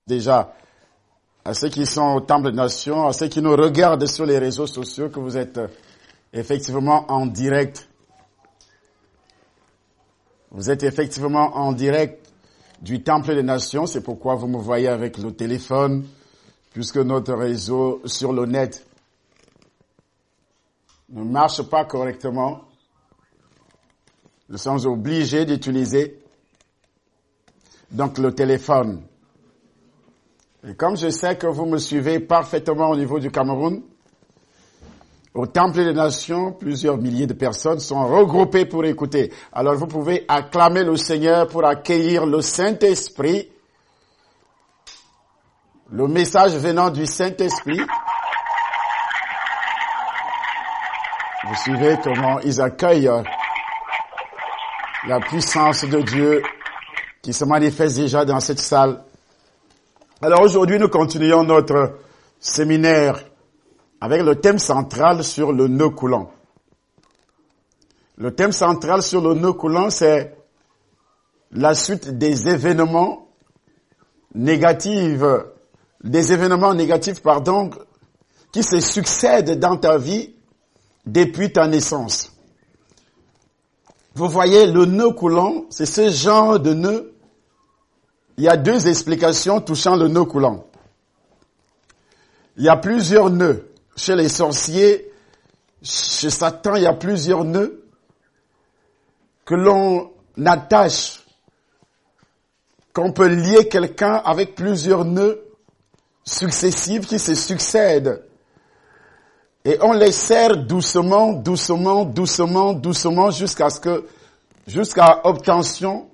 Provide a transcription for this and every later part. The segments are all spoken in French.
déjà à ceux qui sont au Temple des Nations, à ceux qui nous regardent sur les réseaux sociaux, que vous êtes effectivement en direct. Vous êtes effectivement en direct du Temple des Nations, c'est pourquoi vous me voyez avec le téléphone, puisque notre réseau sur le net ne marche pas correctement. Nous sommes obligés d'utiliser donc le téléphone. Et comme je sais que vous me suivez parfaitement au niveau du Cameroun, au Temple des Nations, plusieurs milliers de personnes sont regroupées pour écouter. Alors vous pouvez acclamer le Seigneur pour accueillir le Saint-Esprit, le message venant du Saint-Esprit. Vous suivez comment ils accueillent la puissance de Dieu qui se manifeste déjà dans cette salle. Alors aujourd'hui, nous continuons notre séminaire avec le thème central sur le nœud coulant. Le thème central sur le nœud coulant, c'est la suite des événements négatifs, qui se succèdent dans ta vie depuis ta naissance. Vous voyez, le nœud coulant, c'est ce genre de nœud. Il y a deux explications touchant le nœud coulant. Il y a plusieurs nœuds. Chez les sorciers, chez Satan, il y a plusieurs nœuds que l'on attache, qu'on peut lier quelqu'un avec plusieurs nœuds successifs qui se succèdent. Et on les serre doucement, jusqu'à obtention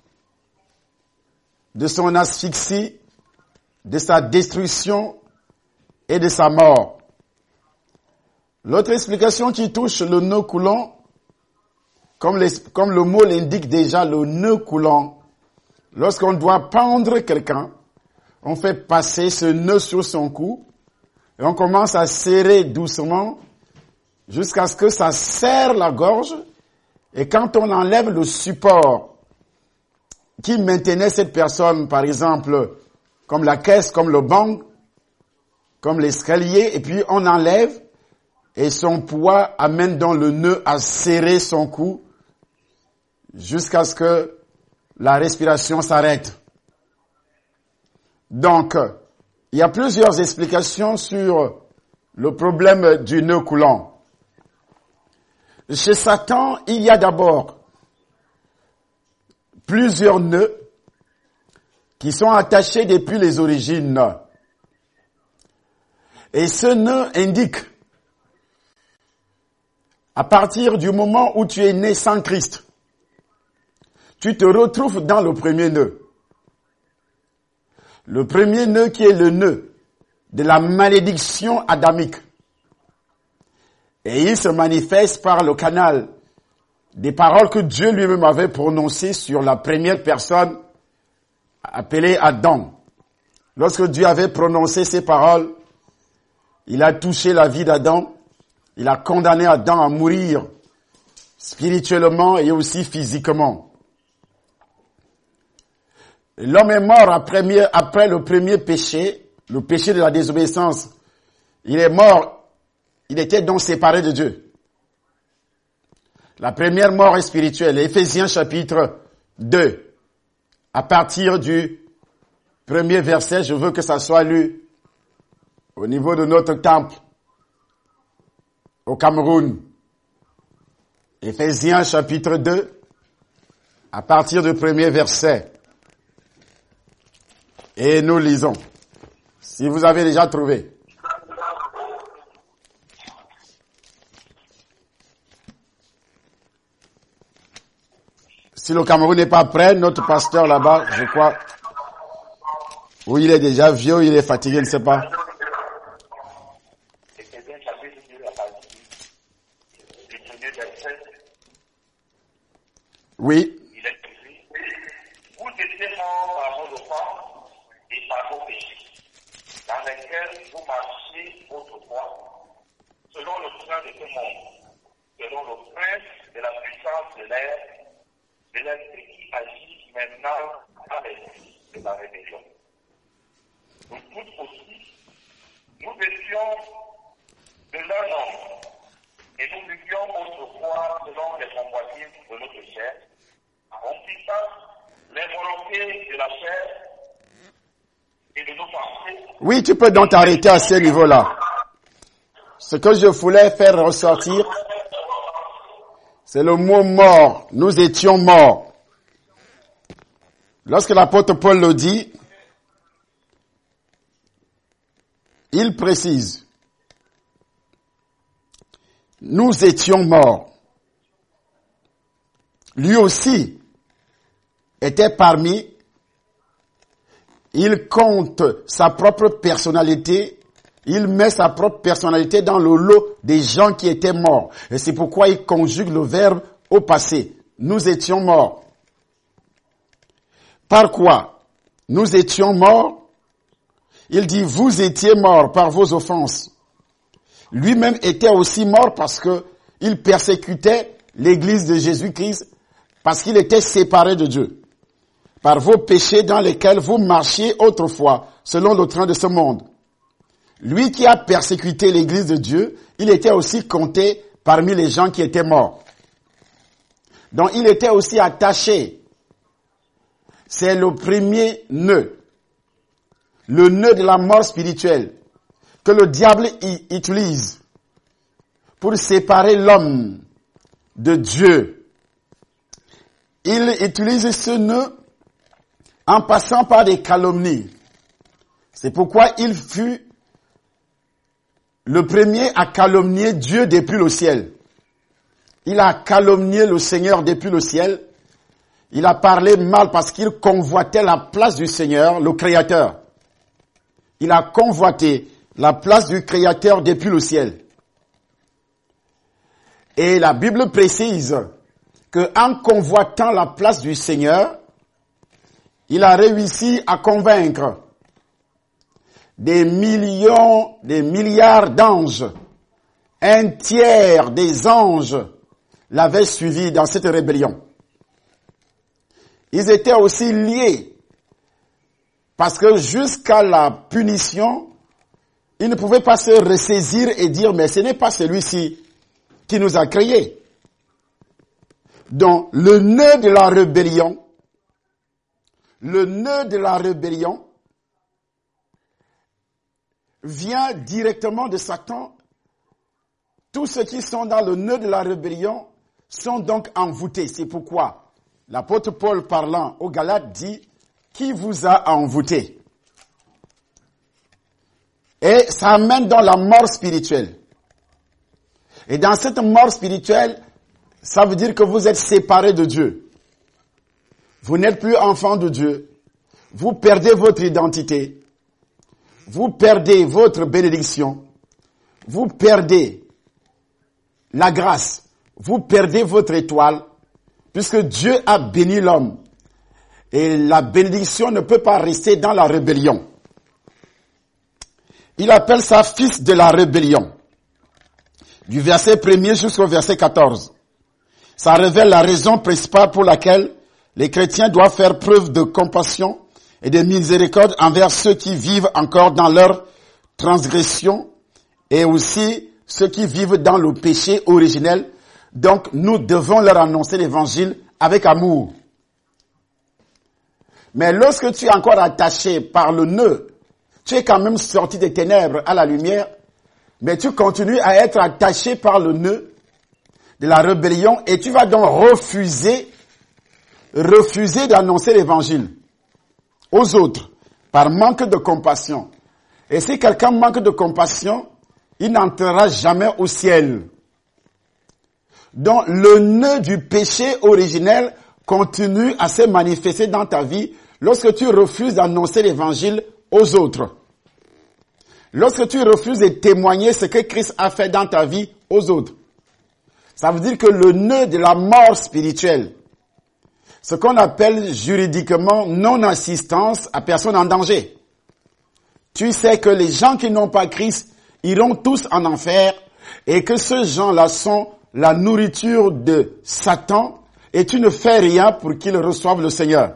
de son asphyxie, de sa destruction et de sa mort. L'autre explication qui touche le nœud coulant, comme le mot l'indique déjà, le nœud coulant, lorsqu'on doit pendre quelqu'un, on fait passer ce nœud sur son cou et on commence à serrer doucement jusqu'à ce que ça serre la gorge, et quand on enlève le support qui maintenait cette personne, par exemple, comme la caisse, comme le banc, comme l'escalier, et puis on enlève, et son poids amène dans le nœud à serrer son cou jusqu'à ce que la respiration s'arrête. Donc, il y a plusieurs explications sur le problème du nœud coulant. Chez Satan, il y a d'abord plusieurs nœuds qui sont attachés depuis les origines. Et ce nœud indique, à partir du moment où tu es né sans Christ, tu te retrouves dans le premier nœud. Le premier nœud qui est le nœud de la malédiction adamique. Et il se manifeste par le canal des paroles que Dieu lui-même avait prononcées sur la première personne appelée Adam. Lorsque Dieu avait prononcé ces paroles, il a touché la vie d'Adam, il a condamné Adam à mourir spirituellement et aussi physiquement. L'homme est mort après le premier péché, le péché de la désobéissance. Il est mort, il était donc séparé de Dieu. La première mort est spirituelle. Éphésiens chapitre 2, à partir du premier verset, je veux que ça soit lu au niveau de notre temple, au Cameroun. Éphésiens chapitre 2, à partir du premier verset. Et nous lisons. Si vous avez déjà trouvé. Si le Cameroun n'est pas prêt, notre pasteur là-bas, je crois, ou il est déjà vieux, ou il est fatigué, je ne sais pas. Oui. Il est écrit, vous étiez morts par vos offenses et par vos péchés, dans lesquels vous marchiez autrefois, selon le plan de ce monde, selon le prince de la puissance de l'air, de l'esprit qui agit maintenant à l'esprit de la rébellion. la chair et de nos pensées. Oui, tu peux donc t'arrêter à ce niveau-là. Ce que je voulais faire ressortir, c'est le mot mort. Nous étions morts. Lorsque l'apôtre Paul le dit, il précise, nous étions morts. Lui aussi était parmi, il compte sa propre personnalité, il met sa propre personnalité dans le lot des gens qui étaient morts. Et c'est pourquoi il conjugue le verbe au passé. Nous étions morts. Par quoi? Nous étions morts. Il dit, vous étiez morts par vos offenses. Lui-même était aussi mort parce que il persécutait l'église de Jésus-Christ, parce qu'il était séparé de Dieu. Par vos péchés dans lesquels vous marchiez autrefois, selon le train de ce monde. Lui qui a persécuté l'église de Dieu, il était aussi compté parmi les gens qui étaient morts. Donc il était aussi attaché. C'est le premier nœud. Le nœud de la mort spirituelle que le diable utilise pour séparer l'homme de Dieu. Il utilise ce nœud en passant par des calomnies. C'est pourquoi il fut le premier à calomnier Dieu depuis le ciel. Il a calomnié le Seigneur depuis le ciel. Il a parlé mal parce qu'il convoitait la place du Seigneur, le Créateur. Il a convoité la place du Créateur depuis le ciel. Et la Bible précise que en convoitant la place du Seigneur, il a réussi à convaincre des millions, des milliards d'anges. Un tiers des anges l'avaient suivi dans cette rébellion. Ils étaient aussi liés parce que jusqu'à la punition, ils ne pouvaient pas se ressaisir et dire, mais ce n'est pas celui-ci qui nous a créés. Donc, le nœud de la rébellion vient directement de Satan. Tous ceux qui sont dans le nœud de la rébellion sont donc envoûtés. C'est pourquoi l'apôtre Paul, parlant aux Galates, dit « Qui vous a envoûté ?» Et ça amène dans la mort spirituelle. Et dans cette mort spirituelle, ça veut dire que vous êtes séparés de Dieu. Vous n'êtes plus enfants de Dieu. Vous perdez votre identité. Vous perdez votre bénédiction. Vous perdez la grâce. Vous perdez votre étoile. Puisque Dieu a béni l'homme. Et la bénédiction ne peut pas rester dans la rébellion. Il appelle ça fils de la rébellion. Du verset 1er jusqu'au verset 14. Ça révèle la raison principale pour laquelle les chrétiens doivent faire preuve de compassion et de miséricorde envers ceux qui vivent encore dans leur transgression et aussi ceux qui vivent dans le péché originel. Donc, nous devons leur annoncer l'évangile avec amour. Mais lorsque tu es encore attaché par le nœud, tu es quand même sorti des ténèbres à la lumière, mais tu continues à être attaché par le nœud de la rébellion et tu vas donc refuser d'annoncer l'évangile aux autres par manque de compassion. Et si quelqu'un manque de compassion, il n'entrera jamais au ciel. Donc le nœud du péché originel continue à se manifester dans ta vie lorsque tu refuses d'annoncer l'évangile aux autres. Lorsque tu refuses de témoigner ce que Christ a fait dans ta vie aux autres. Ça veut dire que le nœud de la mort spirituelle, ce qu'on appelle juridiquement non-assistance à personne en danger. Tu sais que les gens qui n'ont pas Christ iront tous en enfer et que ces gens-là sont la nourriture de Satan et tu ne fais rien pour qu'ils reçoivent le Seigneur.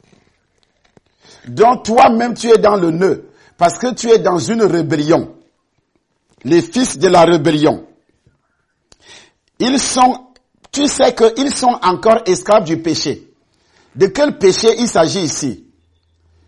Donc toi-même tu es dans le nœud parce que tu es dans une rébellion. Les fils de la rébellion. Tu sais qu'ils sont encore esclaves du péché. De quel péché il s'agit ici?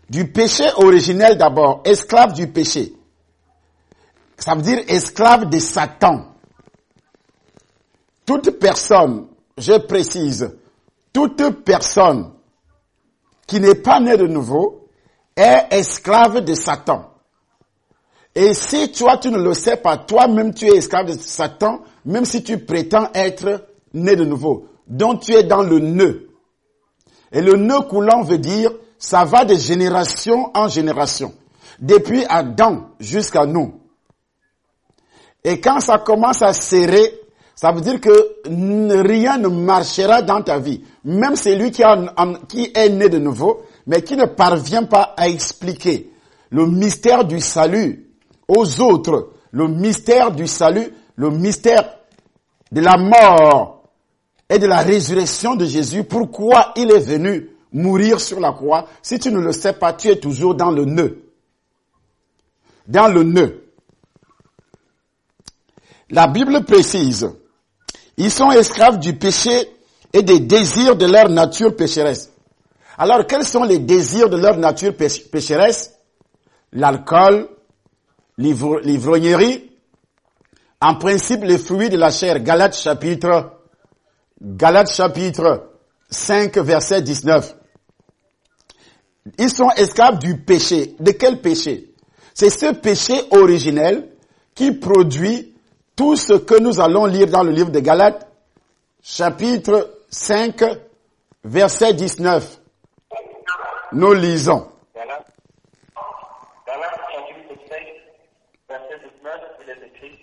Du péché originel d'abord, esclave du péché. Ça veut dire esclave de Satan. Toute personne, je précise, toute personne qui n'est pas née de nouveau est esclave de Satan. Et si toi, tu ne le sais pas, toi-même tu es esclave de Satan, même si tu prétends être né de nouveau. Donc tu es dans le nœud. Et le nœud coulant veut dire, ça va de génération en génération. Depuis Adam jusqu'à nous. Et quand ça commence à serrer, ça veut dire que rien ne marchera dans ta vie. Même celui qui est né de nouveau, mais qui ne parvient pas à expliquer le mystère du salut aux autres, le mystère du salut, le mystère de la mort et de la résurrection de Jésus, pourquoi il est venu mourir sur la croix. Si tu ne le sais pas, tu es toujours dans le nœud. Dans le nœud. La Bible précise, ils sont esclaves du péché et des désirs de leur nature pécheresse. Alors, quels sont les désirs de leur nature pécheresse? L'alcool, l'ivrognerie, en principe les fruits de la chair. Galates chapitre 5, verset 19. Ils sont esclaves du péché. De quel péché? C'est ce péché originel qui produit tout ce que nous allons lire dans le livre de Galates, chapitre 5, verset 19. Nous lisons. Galates chapitre 5, verset 19, il est écrit: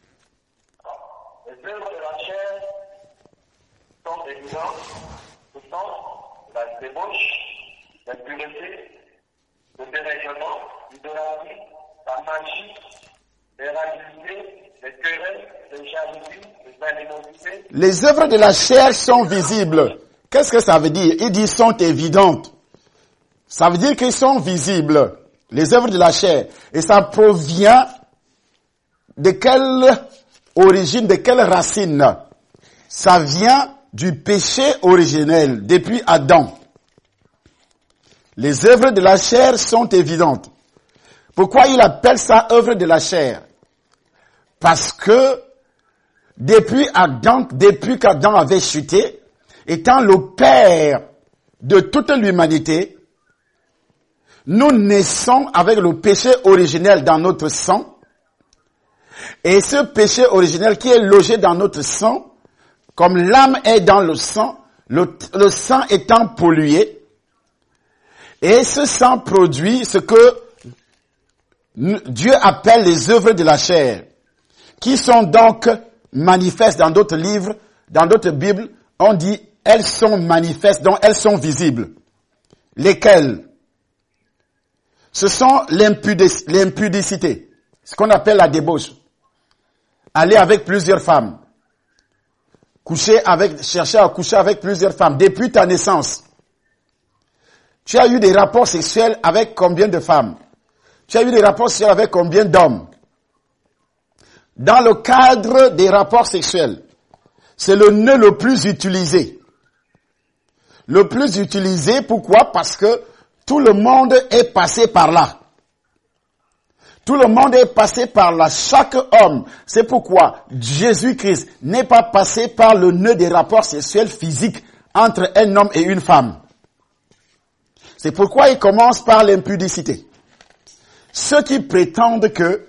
les œuvres de la chair sont évidentes, ce sont la débauche, l'impureté, le dérèglement, l'idolâtrie, la magie, l'érabilité, les querelles, les jalousies, les animosités. Les œuvres de la chair sont visibles. Qu'est-ce que ça veut dire? Il dit sont évidentes. Ça veut dire qu'ils sont visibles. Les œuvres de la chair. Et ça provient de quelle origine, de quelle racine? Ça vient du péché originel, depuis Adam. Les œuvres de la chair sont évidentes. Pourquoi il appelle ça œuvre de la chair? Parce que depuis qu'Adam avait chuté, étant le père de toute l'humanité, nous naissons avec le péché originel dans notre sang. Et ce péché originel qui est logé dans notre sang, comme l'âme est dans le sang, le sang étant pollué, et ce sang produit ce que Dieu appelle les œuvres de la chair, qui sont donc manifestes dans d'autres livres, dans d'autres Bibles, on dit elles sont manifestes, donc elles sont visibles. Lesquelles? Ce sont l'impudicité, ce qu'on appelle la débauche. Aller avec plusieurs femmes. Chercher à coucher avec plusieurs femmes depuis ta naissance. Tu as eu des rapports sexuels avec combien de femmes? Tu as eu des rapports sexuels avec combien d'hommes? Dans le cadre des rapports sexuels, c'est le nœud le plus utilisé. Le plus utilisé, pourquoi? Parce que tout le monde est passé par là. Tout le monde est passé par là. Chaque homme. C'est pourquoi Jésus-Christ n'est pas passé par le nœud des rapports sexuels physiques entre un homme et une femme. C'est pourquoi il commence par l'impudicité. Ceux qui prétendent que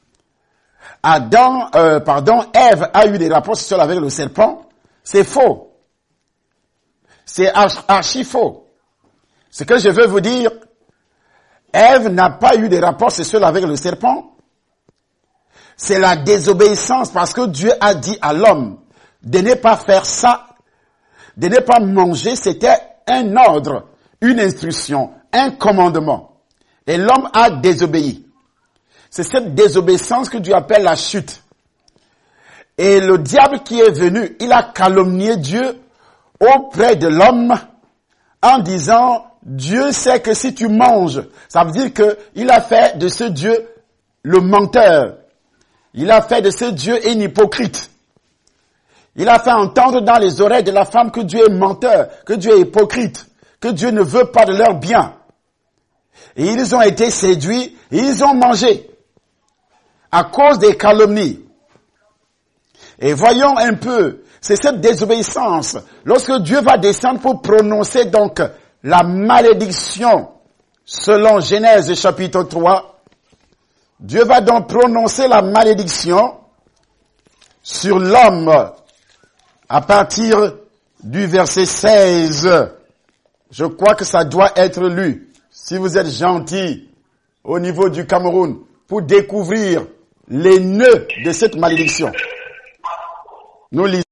Ève a eu des rapports sexuels avec le serpent, c'est faux. C'est archi faux. Ce que je veux vous dire, Ève n'a pas eu des rapports sexuels avec le serpent. C'est la désobéissance parce que Dieu a dit à l'homme de ne pas faire ça, de ne pas manger. C'était un ordre, une instruction, un commandement. Et l'homme a désobéi. C'est cette désobéissance que Dieu appelle la chute. Et le diable qui est venu, il a calomnié Dieu auprès de l'homme en disant, Dieu sait que si tu manges, ça veut dire que il a fait de ce Dieu le menteur. Il a fait de ce Dieu un hypocrite. Il a fait entendre dans les oreilles de la femme que Dieu est menteur, que Dieu est hypocrite, que Dieu ne veut pas de leur bien. Et ils ont été séduits, et ils ont mangé à cause des calomnies. Et voyons un peu, c'est cette désobéissance. Lorsque Dieu va descendre pour prononcer donc la malédiction, selon Genèse chapitre 3, Dieu va donc prononcer la malédiction sur l'homme à partir du verset 16. Je crois que ça doit être lu. Si vous êtes gentil au niveau du Cameroun pour découvrir les nœuds de cette malédiction. Nous lisons.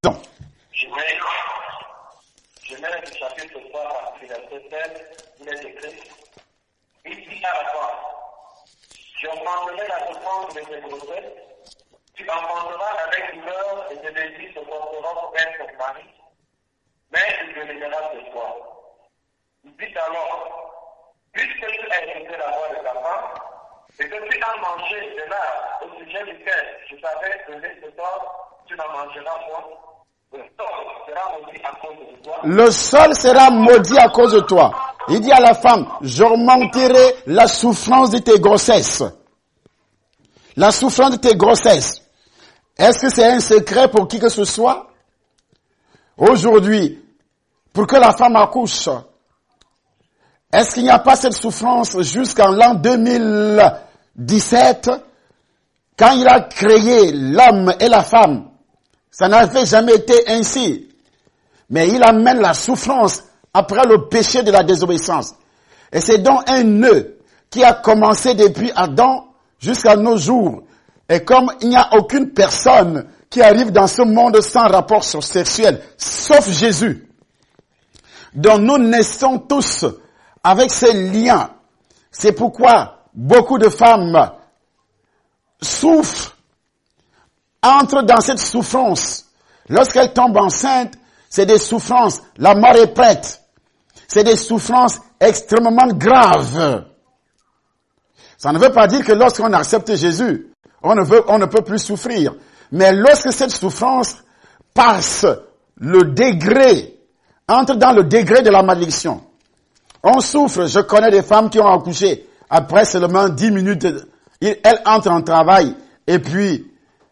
Genèse chapitre 3, verset 16, il est écrit, il dit à la femme, j'augmenterai la souffrance de tes grossesses, tu enfanteras avec douleur et tes désirs se porteront vers ton mari, mais il deviendra de toi. Il dit alors, puisque tu as écouté la voix de ta femme, et que tu as mangé de l'arbre au sujet duquel je t'avais donné ce temps, tu n'en mangeras point. Le sol sera maudit à cause de toi. Il dit à la femme, j'augmenterai la souffrance de tes grossesses. La souffrance de tes grossesses. Est-ce que c'est un secret pour qui que ce soit? Aujourd'hui, pour que la femme accouche, est-ce qu'il n'y a pas cette souffrance jusqu'en l'an 2017, quand il a créé l'homme et la femme? Ça n'avait jamais été ainsi. Mais il amène la souffrance après le péché de la désobéissance. Et c'est donc un nœud qui a commencé depuis Adam jusqu'à nos jours. Et comme il n'y a aucune personne qui arrive dans ce monde sans rapport sexuel, sauf Jésus, dont nous naissons tous avec ces liens. C'est pourquoi beaucoup de femmes souffrent, entrent dans cette souffrance. Lorsqu'elles tombent enceintes, c'est des souffrances. La mort est prête. C'est des souffrances extrêmement graves. Ça ne veut pas dire que lorsqu'on accepte Jésus, on ne peut plus souffrir. Mais lorsque cette souffrance passe le degré, entre dans le degré de la malédiction, on souffre. Je connais des femmes qui ont accouché après seulement 10 minutes. Elles entrent en travail et puis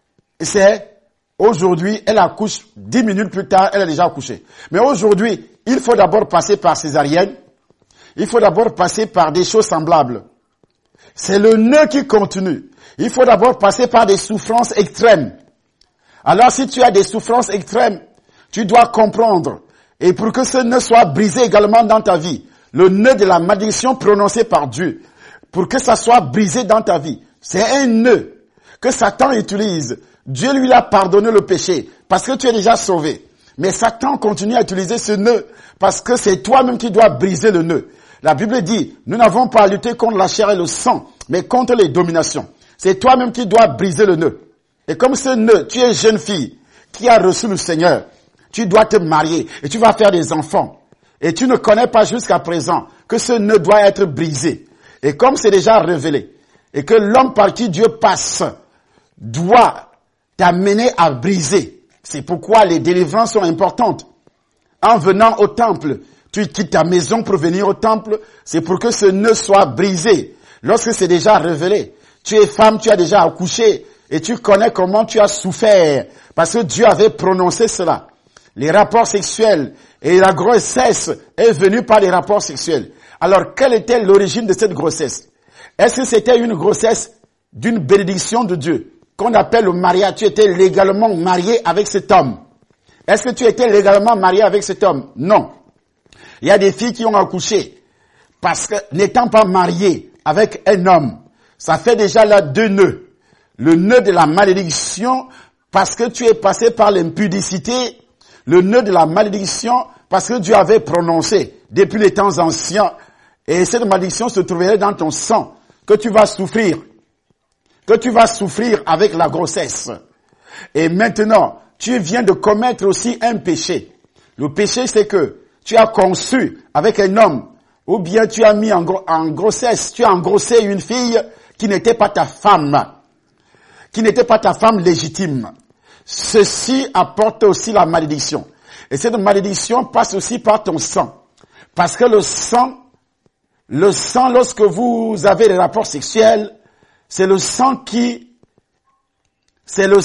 aujourd'hui, elle accouche 10 minutes plus tard, elle a déjà accouché. Mais aujourd'hui, il faut d'abord passer par césarienne. Il faut d'abord passer par des choses semblables. C'est le nœud qui continue. Il faut d'abord passer par des souffrances extrêmes. Alors si tu as des souffrances extrêmes, tu dois comprendre. Et pour que ce nœud soit brisé également dans ta vie, le nœud de la malédiction prononcée par Dieu, pour que ça soit brisé dans ta vie, c'est un nœud que Satan utilise. Dieu lui a pardonné le péché parce que tu es déjà sauvé. Mais Satan continue à utiliser ce nœud parce que c'est toi-même qui dois briser le nœud. La Bible dit, nous n'avons pas à lutter contre la chair et le sang, mais contre les dominations. C'est toi-même qui dois briser le nœud. Et comme ce nœud, tu es jeune fille qui a reçu le Seigneur, tu dois te marier et tu vas faire des enfants. Et tu ne connais pas jusqu'à présent que ce nœud doit être brisé. Et comme c'est déjà révélé, et que l'homme par qui Dieu passe doit t'amener à briser. C'est pourquoi les délivrances sont importantes. En venant au temple, tu quittes ta maison pour venir au temple, c'est pour que ce nœud soit brisé. Lorsque c'est déjà révélé, tu es femme, tu as déjà accouché, et tu connais comment tu as souffert, parce que Dieu avait prononcé cela. Les rapports sexuels et la grossesse est venue par les rapports sexuels. Alors, quelle était l'origine de cette grossesse? Est-ce que c'était une grossesse d'une bénédiction de Dieu, qu'on appelle le mariage? Tu étais légalement marié avec cet homme. Est-ce que tu étais légalement marié avec cet homme? Non. Il y a des filles qui ont accouché parce que n'étant pas mariées avec un homme, ça fait déjà là 2 nœuds. Le nœud de la malédiction parce que tu es passé par l'impudicité, le nœud de la malédiction parce que Dieu avait prononcé depuis les temps anciens, et cette malédiction se trouverait dans ton sang, que tu vas souffrir avec la grossesse. Et maintenant, tu viens de commettre aussi un péché. Le péché, c'est que tu as conçu avec un homme, ou bien tu as mis en grossesse, tu as engrossé une fille qui n'était pas ta femme légitime. Ceci apporte aussi la malédiction. Et cette malédiction passe aussi par ton sang. Parce que le sang le sang, lorsque vous avez des rapports sexuels, c'est le sang qui est le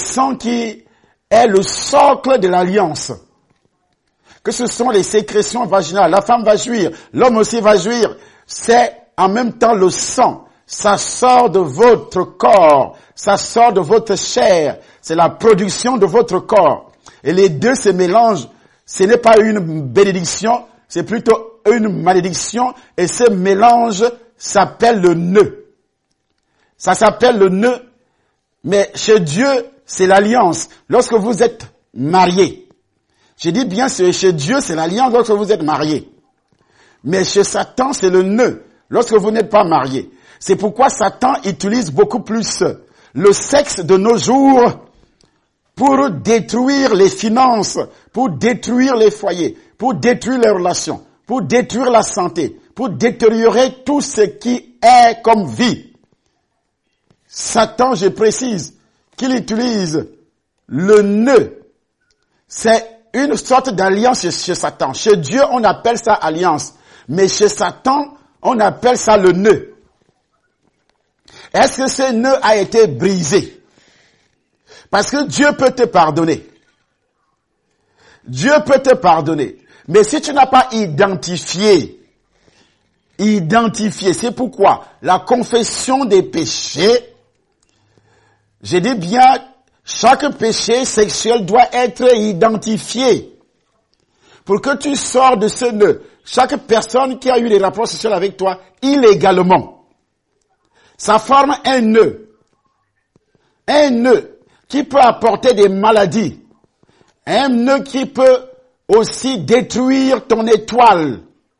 socle de l'alliance. Que ce sont les sécrétions vaginales. La femme va jouir, l'homme aussi va jouir. C'est en même temps le sang. Ça sort de votre corps, ça sort de votre chair. C'est la production de votre corps. Et les deux se mélangent. Ce n'est pas une bénédiction, c'est plutôt une malédiction. Et ce mélange s'appelle le nœud. Ça s'appelle le nœud. Mais chez Dieu, c'est l'alliance. Lorsque vous êtes mariés. Je dis bien, chez Dieu, c'est l'alliance lorsque vous êtes mariés. Mais chez Satan, c'est le nœud, lorsque vous n'êtes pas mariés. C'est pourquoi Satan utilise beaucoup plus le sexe de nos jours pour détruire les finances, pour détruire les foyers, pour détruire les relations, pour détruire la santé, pour détériorer tout ce qui est comme vie. Satan, je précise, qu'il utilise le nœud. C'est une sorte d'alliance chez Satan. Chez Dieu, on appelle ça alliance. Mais chez Satan, on appelle ça le nœud. Est-ce que ce nœud a été brisé? Parce que Dieu peut te pardonner. Dieu peut te pardonner. Mais si tu n'as pas identifié, c'est pourquoi la confession des péchés, je dis bien, chaque péché sexuel doit être identifié. Pour que tu sors de ce nœud, chaque personne qui a eu des rapports sexuels avec toi, illégalement, ça forme un nœud. Un nœud qui peut apporter des maladies. Un nœud qui peut aussi détruire ton étoile.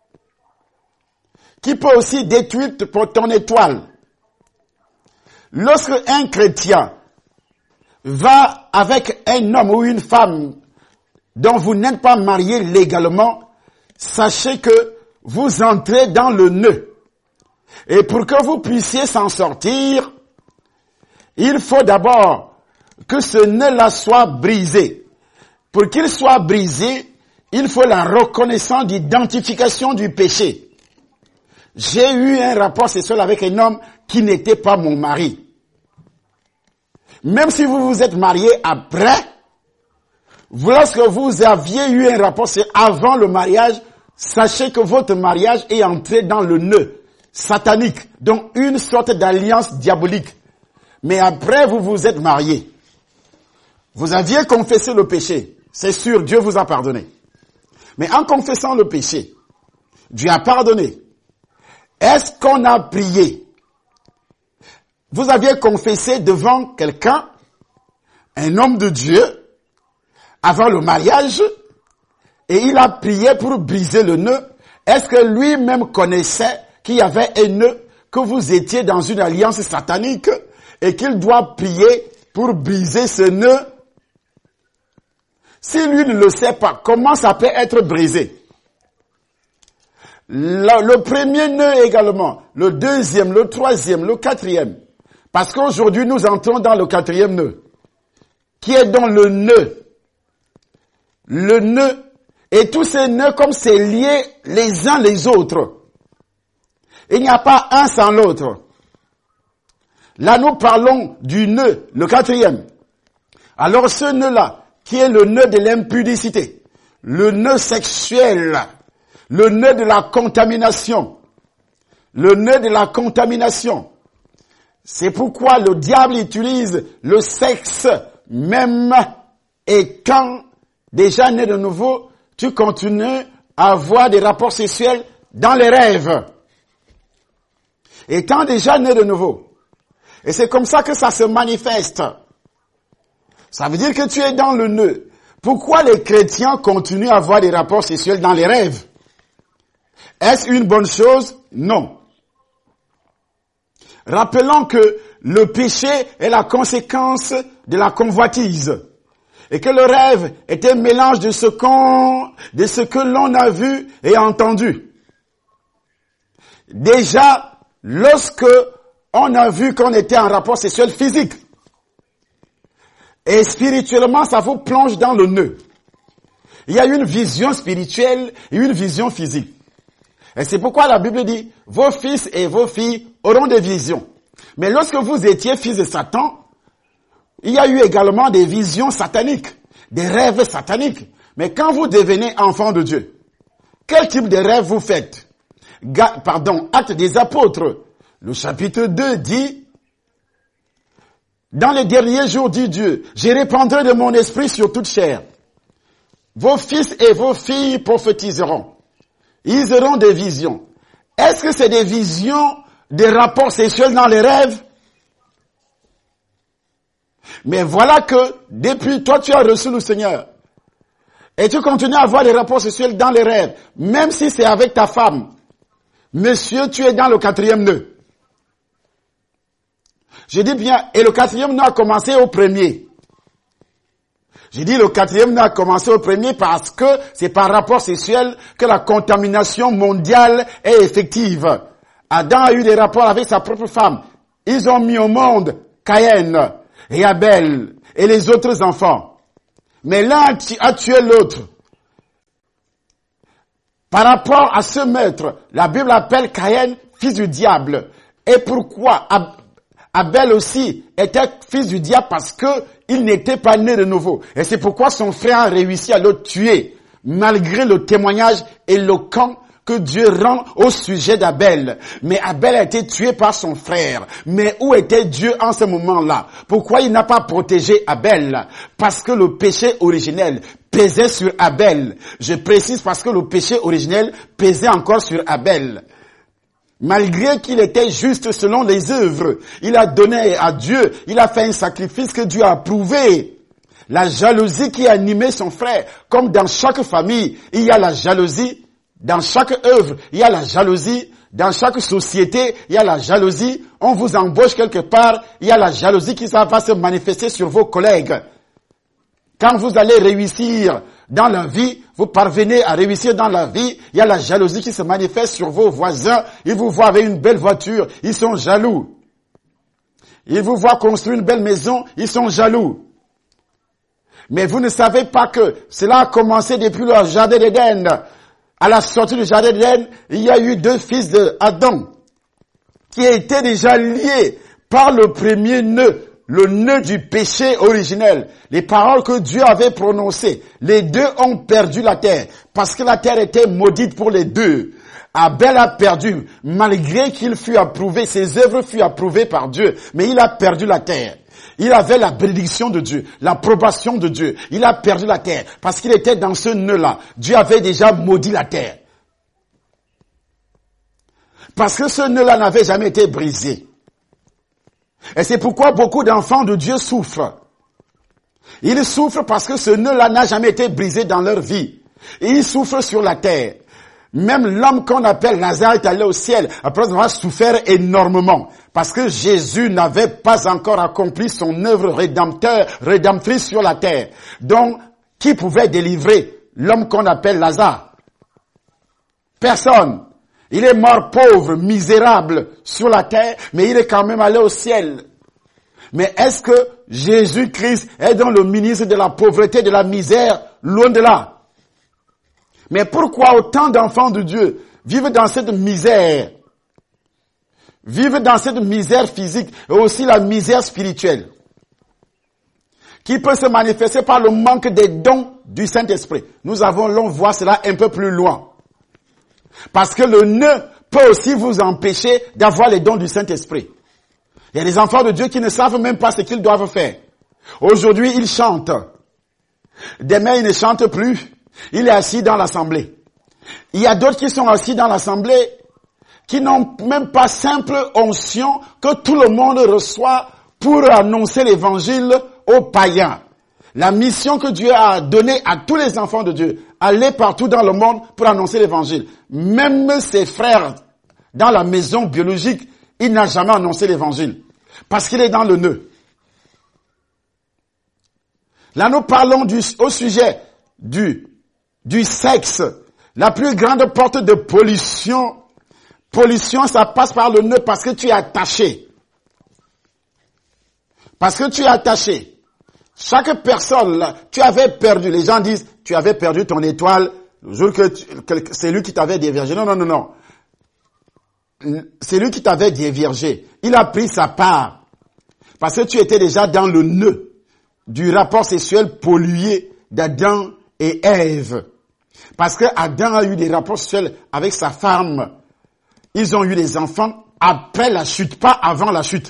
Qui peut aussi détruire ton étoile. Lorsque un chrétien va avec un homme ou une femme dont vous n'êtes pas marié légalement, sachez que vous entrez dans le nœud. Et pour que vous puissiez s'en sortir, il faut d'abord que ce nœud-là soit brisé. Pour qu'il soit brisé, il faut la reconnaissance d'identification du péché. J'ai eu un rapport sexuel avec un homme qui n'était pas mon mari. Même si vous vous êtes marié après, lorsque vous aviez eu un rapport sexuel avant le mariage, sachez que votre mariage est entré dans le nœud satanique, donc une sorte d'alliance diabolique. Mais après, vous vous êtes marié. Vous aviez confessé le péché. C'est sûr, Dieu vous a pardonné. Mais en confessant le péché, Dieu a pardonné. Est-ce qu'on a prié? Vous aviez confessé devant quelqu'un, un homme de Dieu, avant le mariage, et il a prié pour briser le nœud. Est-ce que lui-même connaissait qu'il y avait un nœud, que vous étiez dans une alliance satanique, et qu'il doit prier pour briser ce nœud? Si lui ne le sait pas, comment ça peut être brisé? Le premier nœud également, le deuxième, le troisième, le quatrième. Parce qu'aujourd'hui, nous entrons dans le quatrième nœud, qui est dans le nœud. Le nœud, et tous ces nœuds, comme c'est lié les uns les autres. Il n'y a pas un sans l'autre. Là, nous parlons du nœud, le quatrième. Alors, ce nœud-là, qui est le nœud de l'impudicité, le nœud sexuel, le nœud de la contamination, le nœud de la contamination. C'est pourquoi le diable utilise le sexe même étant déjà né de nouveau, tu continues à avoir des rapports sexuels dans les rêves. Étant déjà né de nouveau. Et c'est comme ça que ça se manifeste. Ça veut dire que tu es dans le nœud. Pourquoi les chrétiens continuent à avoir des rapports sexuels dans les rêves? Est-ce une bonne chose? Non. Rappelons que le péché est la conséquence de la convoitise. Et que le rêve est un mélange de ce que l'on a vu et entendu. Déjà, lorsque on a vu qu'on était en rapport sexuel physique, et spirituellement, ça vous plonge dans le nœud. Il y a une vision spirituelle et une vision physique. Et c'est pourquoi la Bible dit, vos fils et vos filles auront des visions. Mais lorsque vous étiez fils de Satan, il y a eu également des visions sataniques, des rêves sataniques. Mais quand vous devenez enfant de Dieu, quel type de rêve vous faites? Actes des Apôtres, le chapitre 2 dit, dans les derniers jours, dit Dieu, je répandrai de mon esprit sur toute chair. Vos fils et vos filles prophétiseront. Ils auront des visions. Est-ce que c'est des visions, des rapports sexuels dans les rêves? Mais voilà que, depuis toi, tu as reçu le Seigneur. Et tu continues à avoir des rapports sexuels dans les rêves, même si c'est avec ta femme. Monsieur, tu es dans le 4e nœud. Je dis bien, et le 4e nœud a commencé au premier. J'ai dit le 4e nœud a commencé au premier parce que c'est par rapport sexuel que la contamination mondiale est effective. Adam a eu des rapports avec sa propre femme. Ils ont mis au monde Caïn et Abel et les autres enfants. Mais l'un a tué l'autre. Par rapport à ce maître, la Bible appelle Caïn fils du diable. Et pourquoi Abel aussi était fils du diable? Parce que il n'était pas né de nouveau. Et c'est pourquoi son frère a réussi à le tuer, malgré le témoignage éloquent que Dieu rend au sujet d'Abel. Mais Abel a été tué par son frère. Mais où était Dieu en ce moment-là? Pourquoi il n'a pas protégé Abel? Parce que le péché originel pesait sur Abel. Je précise parce que le péché originel pesait encore sur Abel. Malgré qu'il était juste selon les œuvres, il a donné à Dieu, il a fait un sacrifice que Dieu a approuvé. La jalousie qui animait son frère, comme dans chaque famille, il y a la jalousie. Dans chaque œuvre, il y a la jalousie. Dans chaque société, il y a la jalousie. On vous embauche quelque part, il y a la jalousie qui va se manifester sur vos collègues. Quand vous allez réussir dans la vie, vous parvenez à réussir dans la vie, il y a la jalousie qui se manifeste sur vos voisins. Ils vous voient avec une belle voiture, ils sont jaloux. Ils vous voient construire une belle maison, ils sont jaloux. Mais vous ne savez pas que cela a commencé depuis le jardin d'Éden. À la sortie du jardin d'Éden, il y a eu 2 fils d'Adam qui étaient déjà liés par le premier nœud. Le nœud du péché originel, les paroles que Dieu avait prononcées, les 2 ont perdu la terre, parce que la terre était maudite pour les 2. Abel a perdu, malgré qu'il fut approuvé, ses œuvres furent approuvées par Dieu, mais il a perdu la terre. Il avait la bénédiction de Dieu, l'approbation de Dieu. Il a perdu la terre, parce qu'il était dans ce nœud-là. Dieu avait déjà maudit la terre. Parce que ce nœud-là n'avait jamais été brisé. Et c'est pourquoi beaucoup d'enfants de Dieu souffrent. Ils souffrent parce que ce nœud-là n'a jamais été brisé dans leur vie. Et ils souffrent sur la terre. Même l'homme qu'on appelle Lazare est allé au ciel après avoir souffert énormément. Parce que Jésus n'avait pas encore accompli son œuvre rédemptrice sur la terre. Donc, qui pouvait délivrer l'homme qu'on appelle Lazare? Personne. Il est mort pauvre, misérable sur la terre, mais il est quand même allé au ciel. Mais est-ce que Jésus-Christ est dans le ministre de la pauvreté, de la misère? Loin de là. Mais pourquoi autant d'enfants de Dieu vivent dans cette misère? Vivent dans cette misère physique et aussi la misère spirituelle, qui peut se manifester par le manque des dons du Saint-Esprit. Nous allons voir cela un peu plus loin. Parce que le nœud peut aussi vous empêcher d'avoir les dons du Saint-Esprit. Il y a des enfants de Dieu qui ne savent même pas ce qu'ils doivent faire. Aujourd'hui, ils chantent. Demain, ils ne chantent plus. Il est assis dans l'assemblée. Il y a d'autres qui sont assis dans l'assemblée qui n'ont même pas simple onction que tout le monde reçoit pour annoncer l'évangile aux païens. La mission que Dieu a donnée à tous les enfants de Dieu, aller partout dans le monde pour annoncer l'évangile. Même ses frères dans la maison biologique, il n'a jamais annoncé l'évangile. Parce qu'il est dans le nœud. Là, nous parlons au sujet du sexe. La plus grande porte de pollution. Pollution, ça passe par le nœud parce que tu es attaché. Parce que tu es attaché. Chaque personne, là, tu avais perdu. Les gens disent, tu avais perdu ton étoile le jour que c'est lui qui t'avait dévergé. Non. c'est lui qui t'avait déviergé. Il a pris sa part. Parce que tu étais déjà dans le nœud du rapport sexuel pollué d'Adam et Ève. Parce que Adam a eu des rapports sexuels avec sa femme. Ils ont eu des enfants après la chute, pas avant la chute.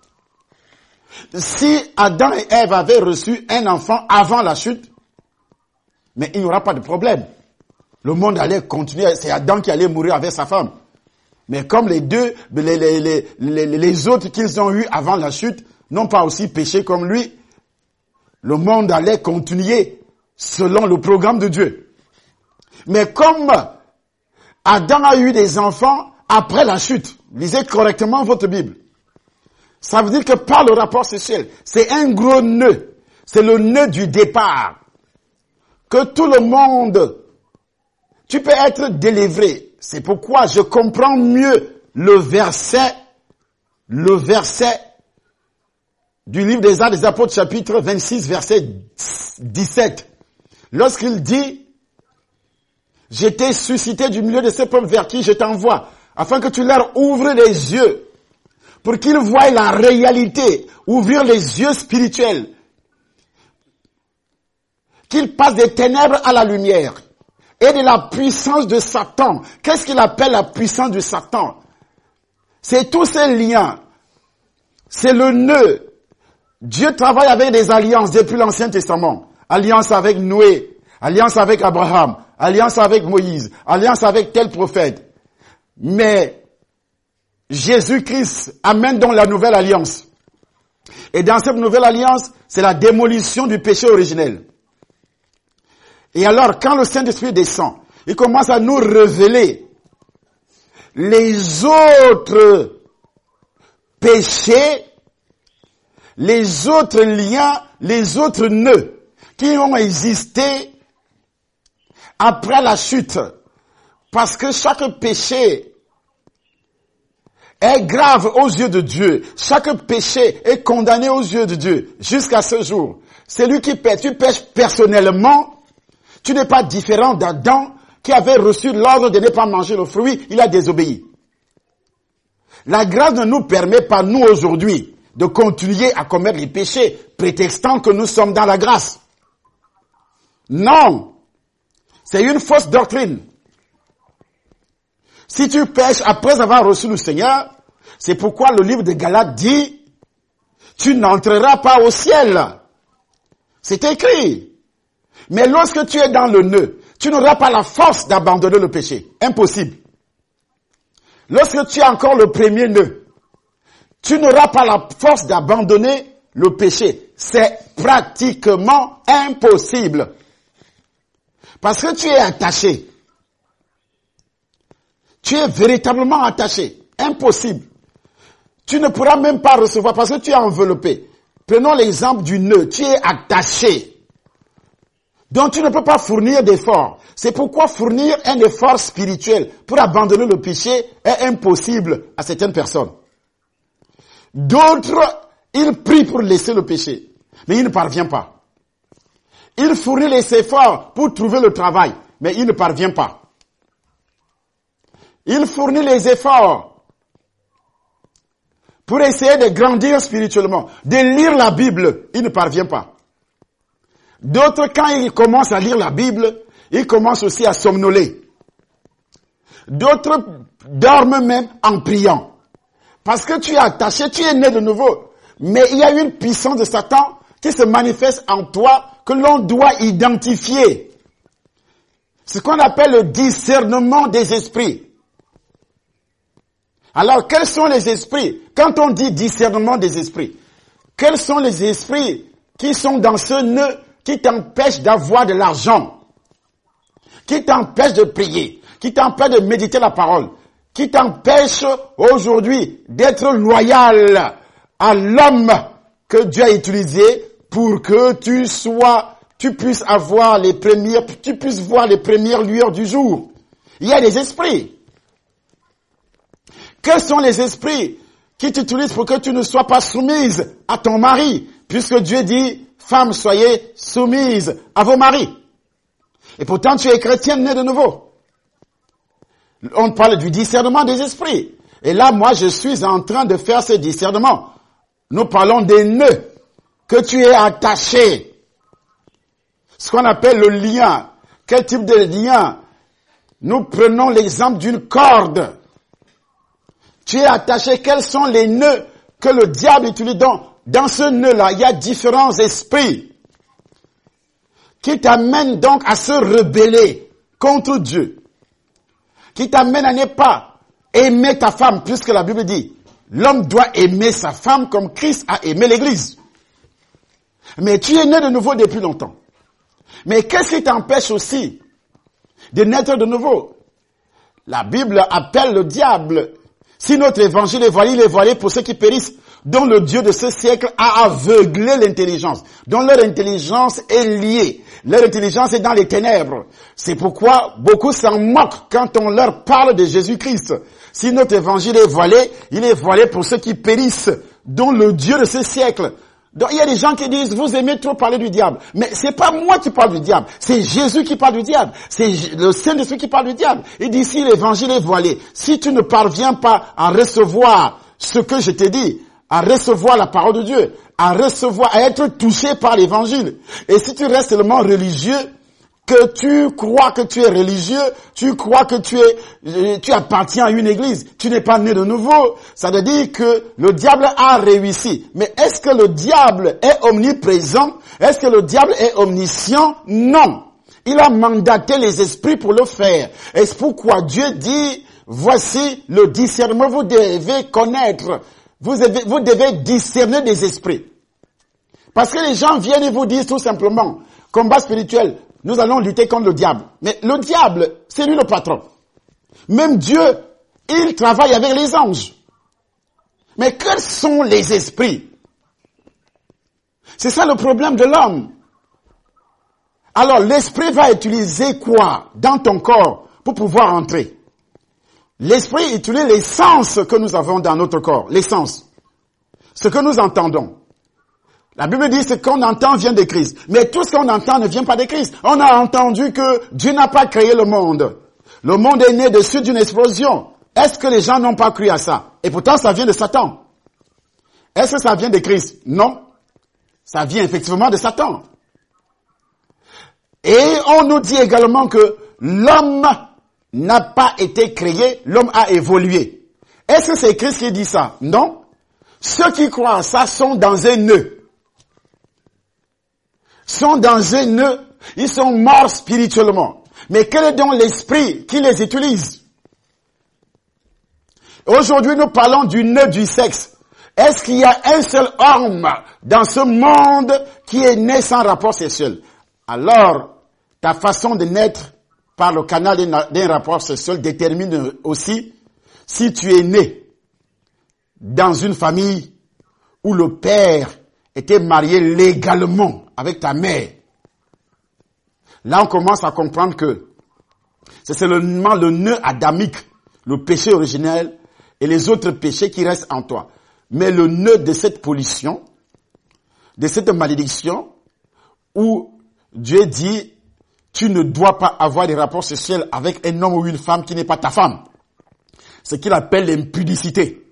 Si Adam et Ève avaient reçu un enfant avant la chute, mais il n'y aura pas de problème. Le monde allait continuer. C'est Adam qui allait mourir avec sa femme. Mais comme les autres qu'ils ont eus avant la chute n'ont pas aussi péché comme lui, le monde allait continuer selon le programme de Dieu. Mais comme Adam a eu des enfants après la chute, lisez correctement votre Bible. Ça veut dire que par le rapport sexuel, c'est un gros nœud. C'est le nœud du départ. Que tout le monde, tu peux être délivré. C'est pourquoi je comprends mieux le verset du livre des Actes des Apôtres, chapitre 26, verset 17. Lorsqu'il dit, je t'ai suscité du milieu de ces peuples vers qui je t'envoie, afin que tu leur ouvres les yeux, pour qu'ils voient la réalité, ouvrir les yeux spirituels, qu'ils passent des ténèbres à la lumière, et de la puissance de Satan. Qu'est-ce qu'il appelle la puissance de Satan? C'est tous ces liens. C'est le nœud. Dieu travaille avec des alliances depuis l'Ancien Testament. Alliance avec Noé, alliance avec Abraham, alliance avec Moïse, alliance avec tel prophète. Mais Jésus-Christ amène donc la nouvelle alliance. Et dans cette nouvelle alliance, c'est la démolition du péché originel. Et alors, quand le Saint-Esprit descend, il commence à nous révéler les autres péchés, les autres liens, les autres nœuds qui ont existé après la chute. Parce que chaque péché est grave aux yeux de Dieu. Chaque péché est condamné aux yeux de Dieu jusqu'à ce jour. C'est lui qui pêche. Tu pêches personnellement. Tu n'es pas différent d'Adam qui avait reçu l'ordre de ne pas manger le fruit. Il a désobéi. La grâce ne nous permet pas, nous aujourd'hui, de continuer à commettre les péchés, prétextant que nous sommes dans la grâce. Non. C'est une fausse doctrine. Si tu pêches après avoir reçu le Seigneur, c'est pourquoi le livre de Galates dit, tu n'entreras pas au ciel. C'est écrit. Mais lorsque tu es dans le nœud, tu n'auras pas la force d'abandonner le péché. Impossible. Lorsque tu as encore le premier nœud, tu n'auras pas la force d'abandonner le péché. C'est pratiquement impossible. Parce que tu es attaché. Tu es véritablement attaché. Impossible. Tu ne pourras même pas recevoir parce que tu es enveloppé. Prenons l'exemple du nœud. Tu es attaché. Donc tu ne peux pas fournir d'efforts. C'est pourquoi fournir un effort spirituel pour abandonner le péché est impossible à certaines personnes. D'autres, ils prient pour laisser le péché, mais ils ne parviennent pas. Ils fournissent les efforts pour trouver le travail, mais ils ne parviennent pas. Ils fournissent les efforts pour essayer de grandir spirituellement, de lire la Bible, ils ne parviennent pas. D'autres, quand ils commencent à lire la Bible, ils commencent aussi à somnoler. D'autres dorment même en priant. Parce que tu es attaché, tu es né de nouveau. Mais il y a une puissance de Satan qui se manifeste en toi que l'on doit identifier. Ce qu'on appelle le discernement des esprits. Alors, quels sont les esprits? Quand on dit discernement des esprits, quels sont les esprits qui sont dans ce nœud qui t'empêche d'avoir de l'argent, qui t'empêche de prier, qui t'empêche de méditer la parole, qui t'empêche aujourd'hui d'être loyal à l'homme que Dieu a utilisé pour que tu puisses voir les premières lueurs du jour. Il y a des esprits. Quels sont les esprits qui t'utilisent pour que tu ne sois pas soumise à ton mari, puisque Dieu dit, femmes, soyez soumises à vos maris. Et pourtant, tu es chrétienne née de nouveau. On parle du discernement des esprits. Et là, moi, je suis en train de faire ce discernement. Nous parlons des nœuds que tu es attaché. Ce qu'on appelle le lien. Quel type de lien? Nous prenons l'exemple d'une corde. Tu es attaché. Quels sont les nœuds que le diable utilise? Dans ce nœud-là, il y a différents esprits qui t'amènent donc à se rebeller contre Dieu, qui t'amènent à ne pas aimer ta femme, puisque la Bible dit, l'homme doit aimer sa femme comme Christ a aimé l'Église. Mais tu es né de nouveau depuis longtemps. Mais qu'est-ce qui t'empêche aussi de naître de nouveau? La Bible appelle le diable. Si notre évangile est voilé, il est voilé pour ceux qui périssent, dont le Dieu de ce siècle a aveuglé l'intelligence, dont leur intelligence est liée. Leur intelligence est dans les ténèbres. C'est pourquoi beaucoup s'en moquent quand on leur parle de Jésus-Christ. Si notre évangile est voilé, il est voilé pour ceux qui périssent, dont le Dieu de ce siècle. Donc il y a des gens qui disent, vous aimez trop parler du diable. Mais c'est pas moi qui parle du diable, c'est Jésus qui parle du diable. C'est le Saint-Esprit qui parle du diable. Il dit, si l'évangile est voilé, si tu ne parviens pas à recevoir ce que je t'ai dit, à recevoir la parole de Dieu, à être touché par l'évangile. Et si tu restes seulement religieux, que tu crois que tu es religieux, tu crois que tu appartiens à une église, tu n'es pas né de nouveau, ça veut dire que le diable a réussi. Mais est-ce que le diable est omniprésent? Est-ce que le diable est omniscient? Non. Il a mandaté les esprits pour le faire. Et c'est pourquoi Dieu dit, voici le discernement, vous devez connaître, vous devez discerner des esprits. Parce que les gens viennent et vous disent tout simplement, combat spirituel, nous allons lutter contre le diable. Mais le diable, c'est lui le patron. Même Dieu, il travaille avec les anges. Mais quels sont les esprits? C'est ça le problème de l'homme. Alors l'esprit va utiliser quoi dans ton corps pour pouvoir entrer? L'esprit utilise les sens que nous avons dans notre corps, les sens. Ce que nous entendons. La Bible dit ce qu'on entend vient de Christ. Mais tout ce qu'on entend ne vient pas de Christ. On a entendu que Dieu n'a pas créé le monde. Le monde est né de suite d'une explosion. Est-ce que les gens n'ont pas cru à ça? Et pourtant, ça vient de Satan. Est-ce que ça vient de Christ? Non. Ça vient effectivement de Satan. Et on nous dit également que l'homme n'a pas été créé, l'homme a évolué. Est-ce que c'est Christ qui dit ça? Non. Ceux qui croient à ça sont dans un nœud. Sont dans un nœud, ils sont morts spirituellement. Mais quel est donc l'esprit qui les utilise? Aujourd'hui, nous parlons du nœud du sexe. Est-ce qu'il y a un seul homme dans ce monde qui est né sans rapport sexuel? Alors, ta façon de naître par le canal d'un rapport sexuel détermine aussi si tu es né dans une famille où le père était marié légalement avec ta mère. Là, on commence à comprendre que c'est seulement le nœud adamique, le péché originel et les autres péchés qui restent en toi. Mais le nœud de cette pollution, de cette malédiction, où Dieu dit, tu ne dois pas avoir des rapports sexuels avec un homme ou une femme qui n'est pas ta femme. Ce qu'il appelle l'impudicité.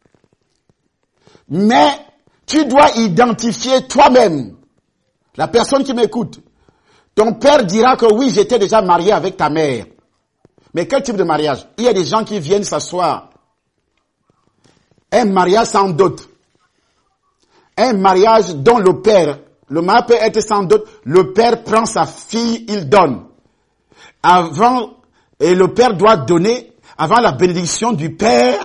Mais tu dois identifier toi-même, la personne qui m'écoute. Ton père dira que oui, j'étais déjà marié avec ta mère. Mais quel type de mariage? Il y a des gens qui viennent s'asseoir. Un mariage sans dot. Un mariage dont le mari peut être sans dot, le père prend sa fille, il donne. Et le père doit donner, avant la bénédiction du père,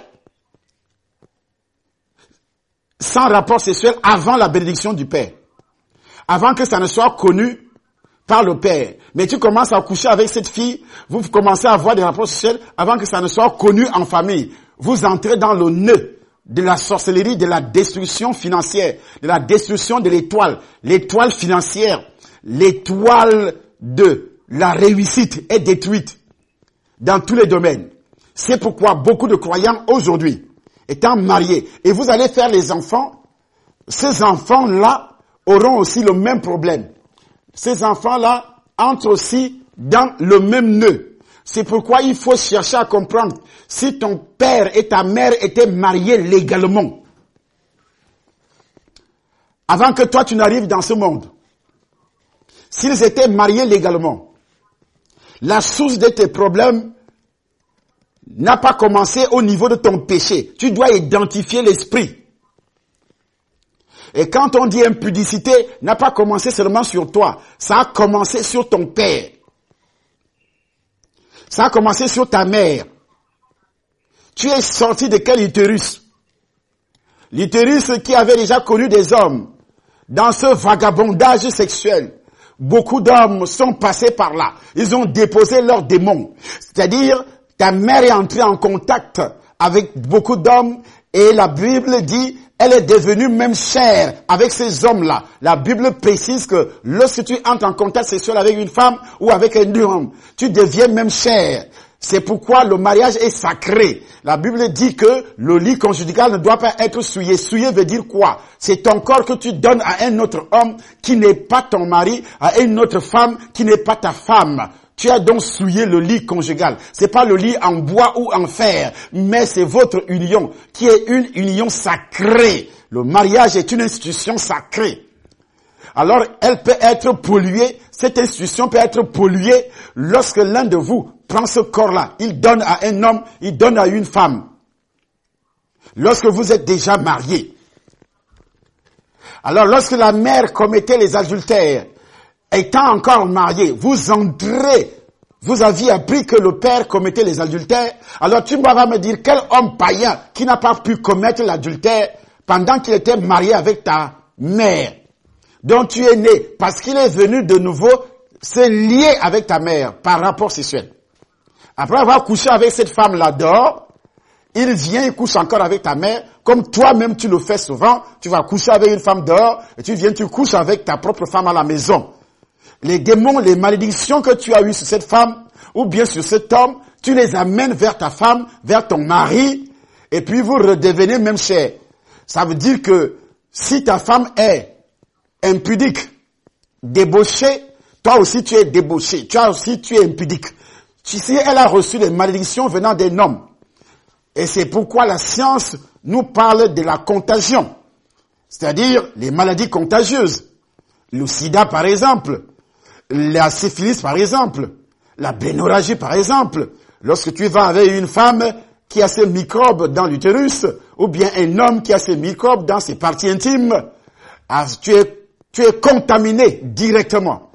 sans rapport sexuel, avant la bénédiction du père. Avant que ça ne soit connu par le père. Mais tu commences à coucher avec cette fille, vous commencez à avoir des rapports sexuels avant que ça ne soit connu en famille. Vous entrez dans le nœud de la sorcellerie, de la destruction financière, de la destruction de l'étoile financière, l'étoile de la réussite est détruite dans tous les domaines. C'est pourquoi beaucoup de croyants aujourd'hui, étant mariés, et vous allez faire les enfants, ces enfants-là auront aussi le même problème. Ces enfants-là entrent aussi dans le même nœud. C'est pourquoi il faut chercher à comprendre si ton père et ta mère étaient mariés légalement. Avant que toi tu n'arrives dans ce monde. S'ils étaient mariés légalement, la source de tes problèmes n'a pas commencé au niveau de ton péché. Tu dois identifier l'esprit. Et quand on dit impudicité, n'a pas commencé seulement sur toi. Ça a commencé sur ton père. Ça a commencé sur ta mère. Tu es sorti de quel utérus? L'utérus qui avait déjà connu des hommes. Dans ce vagabondage sexuel, beaucoup d'hommes sont passés par là. Ils ont déposé leurs démons. C'est-à-dire, ta mère est entrée en contact avec beaucoup d'hommes et la Bible dit, elle est devenue même chère avec ces hommes-là. La Bible précise que lorsque tu entres en contact sexuel avec une femme ou avec un homme, tu deviens même chère. C'est pourquoi le mariage est sacré. La Bible dit que le lit conjugal ne doit pas être souillé. Souillé veut dire quoi? C'est ton corps que tu donnes à un autre homme qui n'est pas ton mari, à une autre femme qui n'est pas ta femme. Tu as donc souillé le lit conjugal. C'est pas le lit en bois ou en fer, mais c'est votre union qui est une union sacrée. Le mariage est une institution sacrée. Alors, elle peut être polluée, cette institution peut être polluée lorsque l'un de vous prend ce corps-là. Il donne à un homme, il donne à une femme. Lorsque vous êtes déjà mariés. Alors, lorsque la mère commettait les adultères, étant encore mariée, vous entrez, vous aviez appris que le père commettait les adultères. Alors, tu vas me dire, quel homme païen qui n'a pas pu commettre l'adultère pendant qu'il était marié avec ta mère? Donc tu es né parce qu'il est venu de nouveau se lier avec ta mère par rapport sexuel. Après avoir couché avec cette femme-là dehors, il vient et couche encore avec ta mère, comme toi-même tu le fais souvent. Tu vas coucher avec une femme dehors et tu couches avec ta propre femme à la maison. Les démons, les malédictions que tu as eues sur cette femme ou bien sur cet homme, tu les amènes vers ta femme, vers ton mari et puis vous redevenez même chair. Ça veut dire que si ta femme est impudique, débauché, toi aussi tu es débauché, tu es impudique. Si elle a reçu des malédictions venant d'un homme, et c'est pourquoi la science nous parle de la contagion, c'est-à-dire les maladies contagieuses, le sida par exemple, la syphilis par exemple, la bénorragie par exemple. Lorsque tu vas avec une femme qui a ces microbes dans l'utérus, ou bien un homme qui a ces microbes dans ses parties intimes, tu es contaminé directement.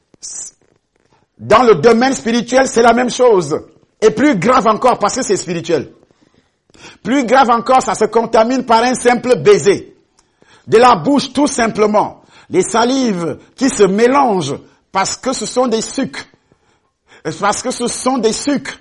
Dans le domaine spirituel, c'est la même chose. Et plus grave encore, parce que c'est spirituel. Plus grave encore, ça se contamine par un simple baiser. De la bouche, tout simplement. Les salives qui se mélangent parce que ce sont des sucres. Parce que ce sont des sucres.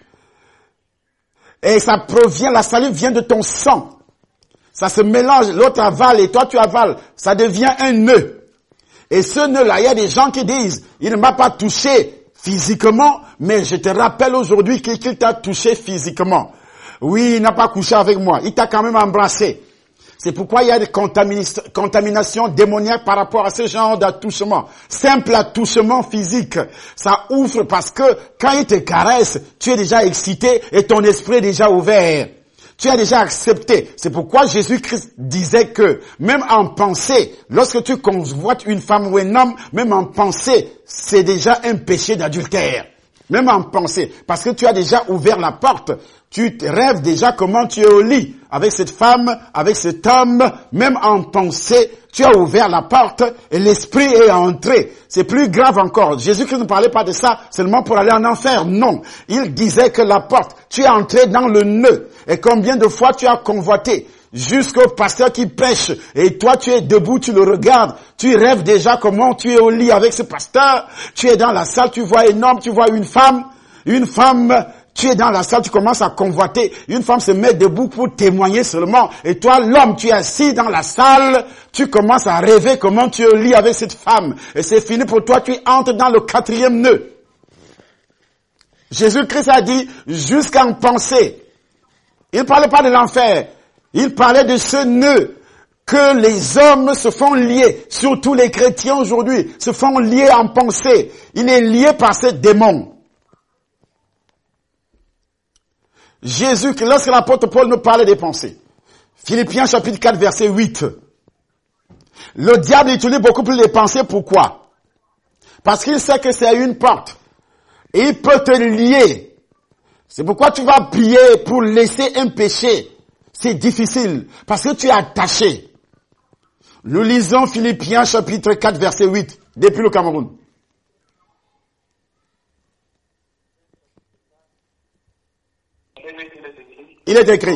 Et ça provient, la salive vient de ton sang. Ça se mélange, l'autre avale et toi tu avales. Ça devient un nœud. Et ce nœud-là, il y a des gens qui disent, il ne m'a pas touché physiquement, mais je te rappelle aujourd'hui qu'il t'a touché physiquement. Oui, il n'a pas couché avec moi, il t'a quand même embrassé. C'est pourquoi il y a des contaminations démoniaques par rapport à ce genre d'attouchement. Simple attouchement physique, ça ouvre parce que quand il te caresse, tu es déjà excité et ton esprit est déjà ouvert. Tu as déjà accepté. C'est pourquoi Jésus-Christ disait que même en pensée, lorsque tu convoites une femme ou un homme, même en pensée, c'est déjà un péché d'adultère. Même en pensée. Parce que tu as déjà ouvert la porte. Tu rêves déjà comment tu es au lit avec cette femme, avec cet homme. Même en pensée, tu as ouvert la porte et l'esprit est entré. C'est plus grave encore. Jésus-Christ ne parlait pas de ça seulement pour aller en enfer. Non. Il disait que la porte, tu es entré dans le nœud. Et combien de fois tu as convoité jusqu'au pasteur qui prêche et toi tu es debout, tu le regardes, tu rêves déjà comment tu es au lit avec ce pasteur, tu es dans la salle, tu vois un homme, tu vois une femme, tu es dans la salle, tu commences à convoiter, une femme se met debout pour témoigner seulement et toi l'homme, tu es assis dans la salle, tu commences à rêver comment tu es au lit avec cette femme et c'est fini pour toi, tu entres dans le 4e nœud. Jésus-Christ a dit jusqu'en pensée. Il ne parlait pas de l'enfer. Il parlait de ce nœud que les hommes se font lier, surtout les chrétiens aujourd'hui, se font lier en pensée. Il est lié par ce démon. Jésus, lorsque l'apôtre Paul nous parlait des pensées, Philippiens chapitre 4, verset 8, le diable utilise beaucoup plus les pensées. Pourquoi? Parce qu'il sait que c'est une porte. Et il peut te lier. C'est pourquoi tu vas prier pour laisser un péché. C'est difficile. Parce que tu es attaché. Nous lisons Philippiens chapitre 4 verset 8. Depuis le Cameroun. Il est écrit.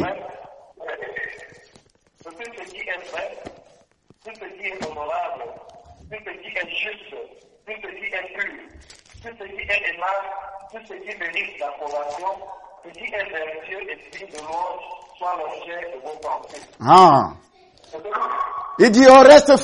Tout ce qui est vrai, tout ce qui est honorable, tout ce qui est juste, tout ce qui est pur, tout ce qui est aimable, tout ce qui mérite l'approbation, ce qui est vertueux et digne de louange, soit l'objet de vos pensées. Ah. Il dit au reste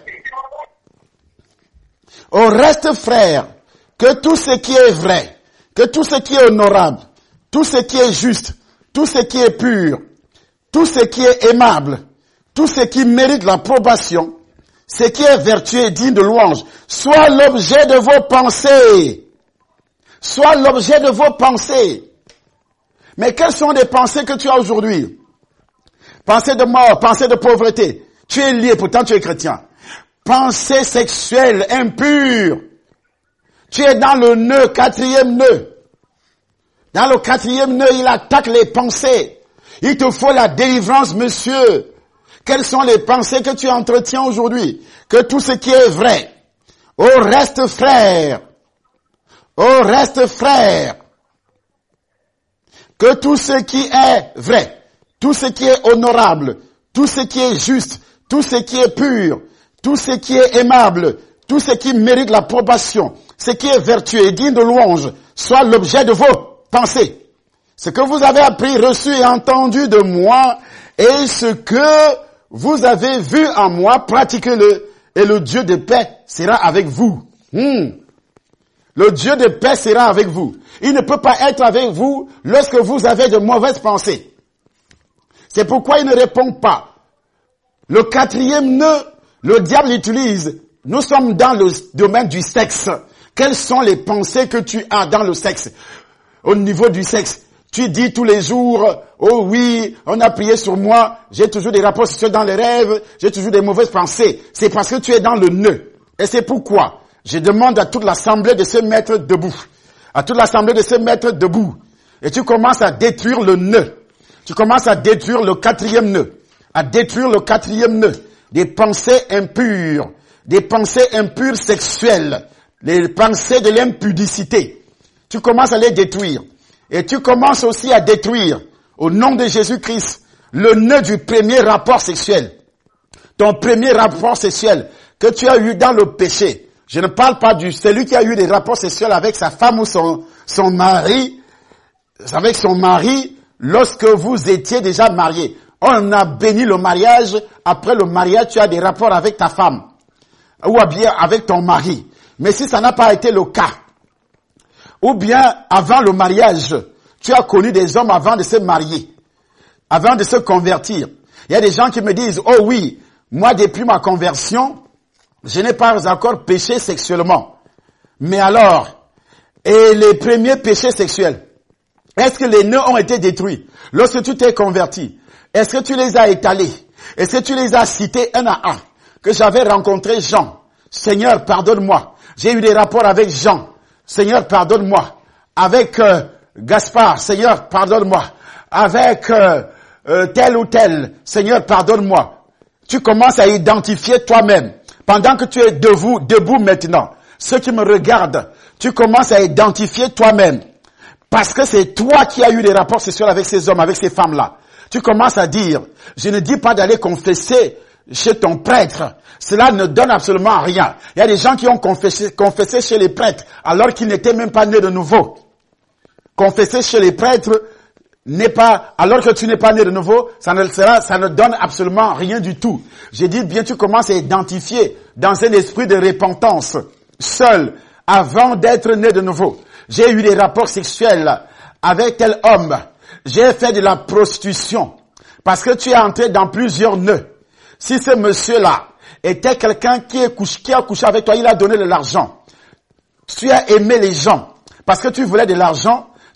frère, que tout ce qui est vrai, que tout ce qui est honorable, tout ce qui est juste, tout ce qui est pur, tout ce qui est aimable, tout ce qui mérite l'approbation, ce qui est vertueux et digne de louange, soit l'objet de vos pensées. Soit l'objet de vos pensées. Mais quelles sont les pensées que tu as aujourd'hui? Pensée de mort, pensée de pauvreté. Tu es lié, pourtant tu es chrétien. Pensée sexuelle, impure. Tu es dans le nœud, 4e nœud. Dans le 4e nœud, il attaque les pensées. Il te faut la délivrance, monsieur. Quelles sont les pensées que tu entretiens aujourd'hui? Que tout ce qui est vrai, au reste frère, que tout ce qui est vrai, tout ce qui est honorable, tout ce qui est juste, tout ce qui est pur, tout ce qui est aimable, tout ce qui mérite l'approbation, ce qui est vertueux et digne de louange, soit l'objet de vos pensées. Ce que vous avez appris, reçu et entendu de moi, et ce que vous avez vu en moi, pratiquez-le, et le Dieu de paix sera avec vous. Le Dieu de paix sera avec vous. Il ne peut pas être avec vous lorsque vous avez de mauvaises pensées. C'est pourquoi il ne répond pas. Le 4e nœud, le diable utilise. Nous sommes dans le domaine du sexe. Quelles sont les pensées que tu as dans le sexe? Au niveau du sexe, tu dis tous les jours, oh oui, on a prié sur moi, j'ai toujours des rapports sexuels dans les rêves, j'ai toujours des mauvaises pensées. C'est parce que tu es dans le nœud. Et c'est pourquoi je demande à toute l'assemblée de se mettre debout. À toute l'assemblée de se mettre debout. Et tu commences à détruire le nœud. Tu commences à détruire le 4e nœud. À détruire le 4e nœud. Des pensées impures. Des pensées impures sexuelles. Les pensées de l'impudicité. Tu commences à les détruire. Et tu commences aussi à détruire, au nom de Jésus-Christ, le nœud du premier rapport sexuel. Ton premier rapport sexuel que tu as eu dans le péché. Je ne parle pas de celui qui a eu des rapports sexuels avec sa femme ou son mari, avec son mari, lorsque vous étiez déjà mariés. On a béni le mariage, après le mariage, tu as des rapports avec ta femme, ou bien avec ton mari. Mais si ça n'a pas été le cas, ou bien avant le mariage, tu as connu des hommes avant de se marier, avant de se convertir. Il y a des gens qui me disent, oh oui, moi depuis ma conversion, je n'ai pas encore péché sexuellement. Mais alors, et les premiers péchés sexuels, est-ce que les nœuds ont été détruits? Lorsque tu t'es converti, est-ce que tu les as étalés? Est-ce que tu les as cités un à un? Que j'avais rencontré Jean. Seigneur, pardonne-moi. J'ai eu des rapports avec Jean. Seigneur, pardonne-moi. Avec Gaspard. Seigneur, pardonne-moi. Avec tel ou tel. Seigneur, pardonne-moi. Tu commences à identifier toi-même. Pendant que tu es debout maintenant, ceux qui me regardent, tu commences à identifier toi-même. Parce que c'est toi qui as eu des rapports sexuels avec ces hommes, avec ces femmes-là. Tu commences à dire, je ne dis pas d'aller confesser chez ton prêtre. Cela ne donne absolument rien. Il y a des gens qui ont confessé chez les prêtres alors qu'ils n'étaient même pas nés de nouveau. Confesser chez les prêtres n'est pas, alors que tu n'es pas né de nouveau, ça ne donne absolument rien du tout. J'ai dit, bien, tu commences à identifier dans un esprit de repentance, seul, avant d'être né de nouveau. J'ai eu des rapports sexuels avec tel homme. J'ai fait de la prostitution. Parce que tu es entré dans plusieurs nœuds. Si ce monsieur-là était quelqu'un qui a couché avec toi, il a donné de l'argent. Tu as aimé les gens. Parce que tu voulais de l'argent,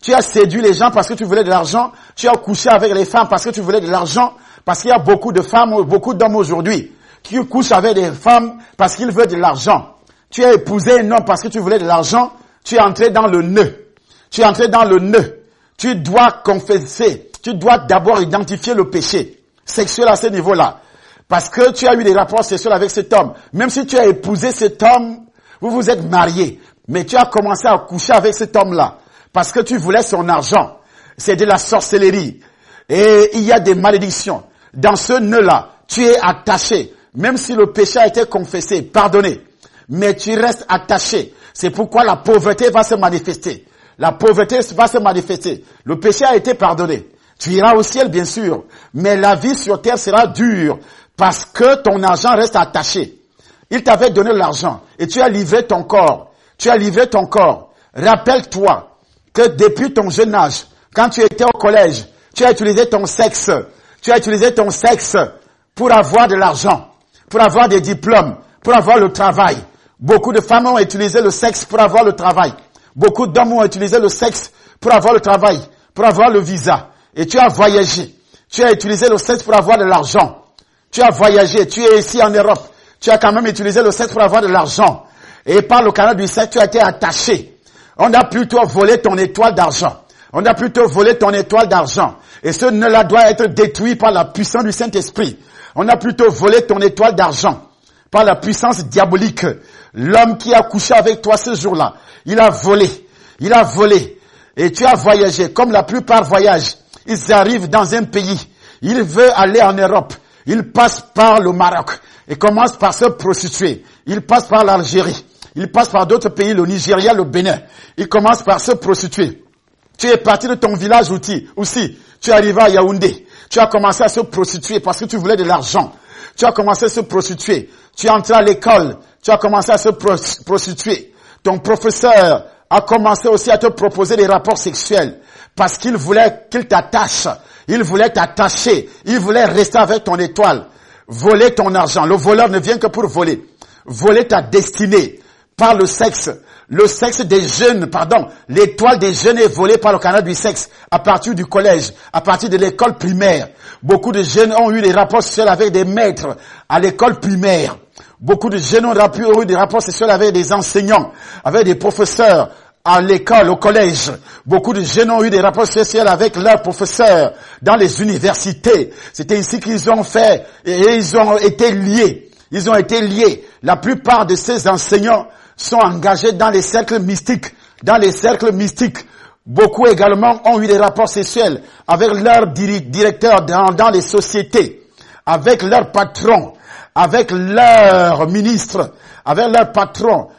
Tu as séduit les gens parce que tu voulais de l'argent. Tu as couché avec les femmes parce que tu voulais de l'argent. Parce qu'il y a beaucoup de femmes, beaucoup d'hommes aujourd'hui qui couchent avec des femmes parce qu'ils veulent de l'argent. Tu as épousé un homme parce que tu voulais de l'argent. Tu es entré dans le nœud. Tu es entré dans le nœud. Tu dois confesser. Tu dois d'abord identifier le péché sexuel à ce niveau-là. Parce que tu as eu des rapports sexuels avec cet homme. Même si tu as épousé cet homme, vous vous êtes mariés. Mais tu as commencé à coucher avec cet homme-là. Parce que tu voulais son argent. C'est de la sorcellerie. Et il y a des malédictions. Dans ce nœud-là, tu es attaché. Même si le péché a été confessé, pardonné. Mais tu restes attaché. C'est pourquoi la pauvreté va se manifester. La pauvreté va se manifester. Le péché a été pardonné. Tu iras au ciel, bien sûr. Mais la vie sur terre sera dure. Parce que ton argent reste attaché. Il t'avait donné l'argent. Et tu as livré ton corps. Tu as livré ton corps. Rappelle-toi que depuis ton jeune âge, quand tu étais au collège, tu as utilisé ton sexe. Tu as utilisé ton sexe pour avoir de l'argent, pour avoir des diplômes, pour avoir le travail. Beaucoup de femmes ont utilisé le sexe pour avoir le travail. Beaucoup d'hommes ont utilisé le sexe pour avoir le travail, pour avoir le visa. Et tu as voyagé. Tu as utilisé le sexe pour avoir de l'argent. Tu as voyagé. Tu es ici en Europe. Tu as quand même utilisé le sexe pour avoir de l'argent. Et par le canal du sexe, tu as été attaché. On a plutôt volé ton étoile d'argent. On a plutôt volé ton étoile d'argent. Et ce nœud-là doit être détruit par la puissance du Saint-Esprit. On a plutôt volé ton étoile d'argent par la puissance diabolique. L'homme qui a couché avec toi ce jour-là, il a volé. Il a volé. Et tu as voyagé. Comme la plupart voyagent, ils arrivent dans un pays. Il veut aller en Europe. Il passe par le Maroc et commence par se prostituer. Il passe par l'Algérie. Il passe par d'autres pays, le Nigeria, le Bénin. Il commence par se prostituer. Tu es parti de ton village aussi. Tu es arrivé à Yaoundé. Tu as commencé à se prostituer parce que tu voulais de l'argent. Tu as commencé à se prostituer. Tu es entré à l'école. Tu as commencé à se prostituer. Ton professeur a commencé aussi à te proposer des rapports sexuels parce qu'il voulait qu'il t'attache. Il voulait t'attacher. Il voulait rester avec ton étoile. Voler ton argent. Le voleur ne vient que pour voler. Voler ta destinée par le sexe. Le sexe des jeunes, l'étoile des jeunes est volée par le canal du sexe à partir du collège, à partir de l'école primaire. Beaucoup de jeunes ont eu des rapports sexuels avec des maîtres à l'école primaire. Beaucoup de jeunes ont eu des rapports sexuels avec des enseignants, avec des professeurs à l'école, au collège. Beaucoup de jeunes ont eu des rapports sexuels avec leurs professeurs dans les universités. C'était ici qu'ils ont fait et ils ont été liés. Ils ont été liés. La plupart de ces enseignants sont engagés dans les cercles mystiques. Dans les cercles mystiques. Beaucoup également ont eu des rapports sexuels avec leurs directeurs dans les sociétés, avec leurs patrons, avec leurs ministres, avec leurs patrons,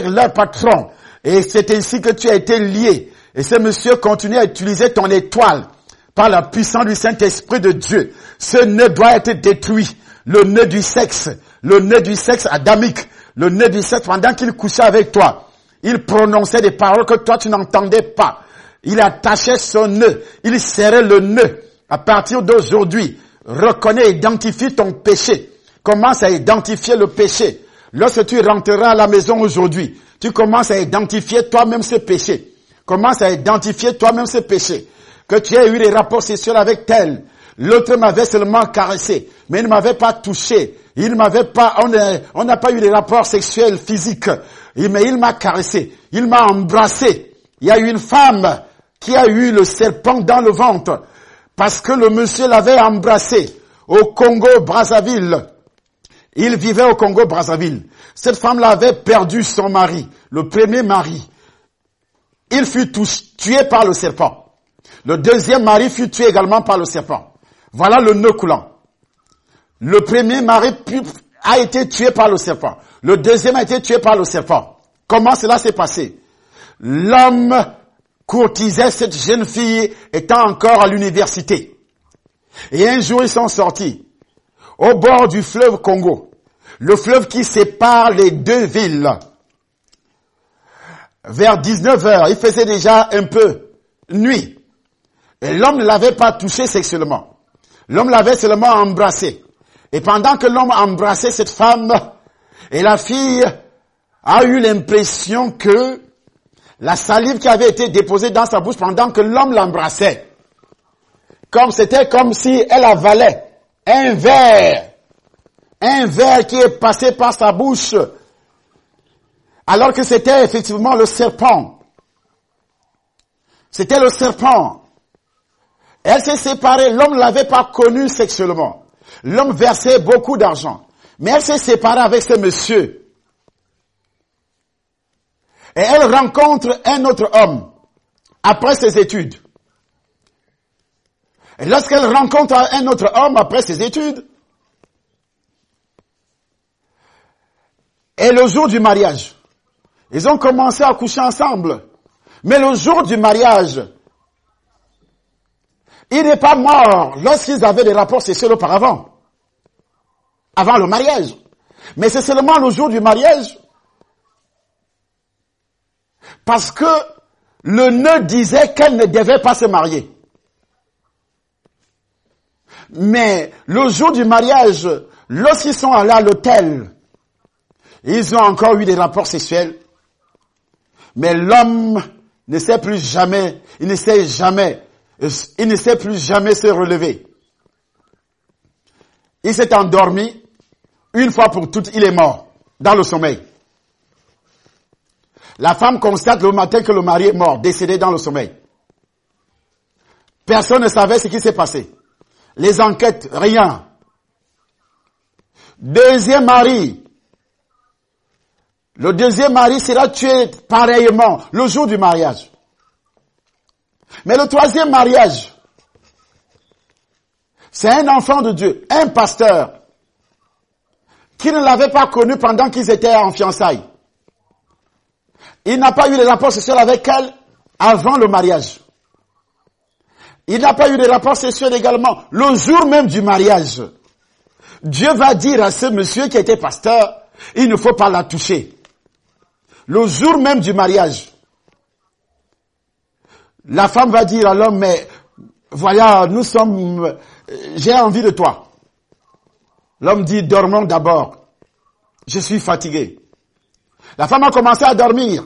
Et c'est ainsi que tu as été lié. Et ce monsieur continue à utiliser ton étoile par la puissance du Saint-Esprit de Dieu. Ce nœud doit être détruit. Le nœud du sexe adamique. Le nœud du sexe, pendant qu'il couchait avec toi, il prononçait des paroles que toi tu n'entendais pas. Il attachait son nœud, il serrait le nœud. À partir d'aujourd'hui, reconnais, identifie ton péché. Commence à identifier le péché. Lorsque tu rentreras à la maison aujourd'hui, tu commences à identifier toi-même ce péché. Commence à identifier toi-même ce péché. Que tu aies eu des rapports sexuels avec tel. L'autre m'avait seulement caressé, mais il ne m'avait pas touché. On n'a pas eu des rapports sexuels physiques. Mais il m'a caressé. Il m'a embrassé. Il y a eu une femme qui a eu le serpent dans le ventre parce que le monsieur l'avait embrassé au Congo-Brazzaville. Il vivait au Congo-Brazzaville. Cette femme-là avait perdu son mari, le premier mari. Il fut tué par le serpent. Le deuxième mari fut tué également par le serpent. Voilà le nœud coulant. Le premier mari a été tué par le serpent. Le deuxième a été tué par le serpent. Comment cela s'est passé? L'homme courtisait cette jeune fille étant encore à l'université. Et un jour, ils sont sortis au bord du fleuve Congo. Le fleuve qui sépare les deux villes. Vers 19h, il faisait déjà un peu nuit. Et l'homme ne l'avait pas touché sexuellement. L'homme l'avait seulement embrassé. Et pendant que l'homme embrassait cette femme, et la fille a eu l'impression que La salive qui avait été déposée dans sa bouche pendant que l'homme l'embrassait. C'était comme si elle avalait un verre qui est passé par sa bouche, alors que c'était effectivement le serpent. C'était le serpent. Elle s'est séparée, l'homme ne l'avait pas connue sexuellement. L'homme versait beaucoup d'argent. Mais elle s'est séparée avec ce monsieur. Et elle rencontre un autre homme après ses études. Et lorsqu'elle rencontre un autre homme après ses études, et le jour du mariage, ils ont commencé à coucher ensemble. Mais le jour du mariage, il n'est pas mort lorsqu'ils avaient des rapports sexuels auparavant. Avant le mariage. Mais c'est seulement le jour du mariage. Parce que le nœud disait qu'elle ne devait pas se marier. Mais le jour du mariage, lorsqu'ils sont allés à l'hôtel, ils ont encore eu des rapports sexuels. Mais l'homme ne sait plus jamais, il ne sait plus jamais se relever. Il s'est endormi, une fois pour toutes, il est mort, dans le sommeil. La femme constate le matin que le mari est mort, décédé dans le sommeil. Personne ne savait ce qui s'est passé. Les enquêtes, rien. Deuxième mari. Le deuxième mari sera tué pareillement le jour du mariage. Mais le troisième mariage, c'est un enfant de Dieu, un pasteur, qui ne l'avait pas connu pendant qu'ils étaient en fiançailles. Il n'a pas eu de rapport sexuel avec elle avant le mariage. Il n'a pas eu de rapport sexuel également le jour même du mariage. Dieu va dire à ce monsieur qui était pasteur, il ne faut pas la toucher. Le jour même du mariage. La femme va dire à l'homme, mais voilà, j'ai envie de toi. L'homme dit, dormons d'abord. Je suis fatigué. La femme a commencé à dormir.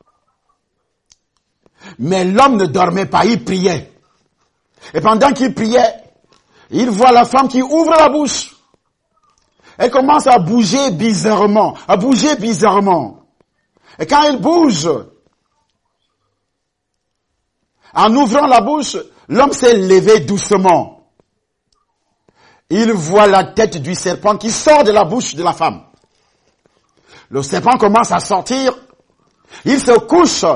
Mais l'homme ne dormait pas, il priait. Et pendant qu'il priait, il voit la femme qui ouvre la bouche. Elle commence à bouger bizarrement, Et quand elle bouge, en ouvrant la bouche, l'homme s'est levé doucement. Il voit la tête du serpent qui sort de la bouche de la femme. Le serpent commence à sortir. Il se couche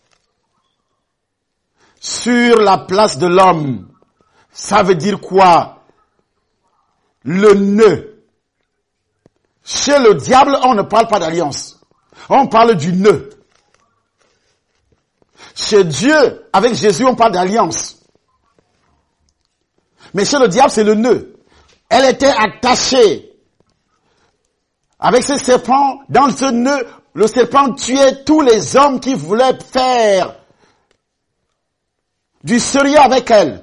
sur la place de l'homme. Ça veut dire quoi? Le nœud. Chez le diable, on ne parle pas d'alliance. On parle du nœud. Chez Dieu, avec Jésus, on parle d'alliance. Mais chez le diable, c'est le nœud. Elle était attachée avec ce serpent. Dans ce nœud, le serpent tuait tous les hommes qui voulaient faire du sérieux avec elle.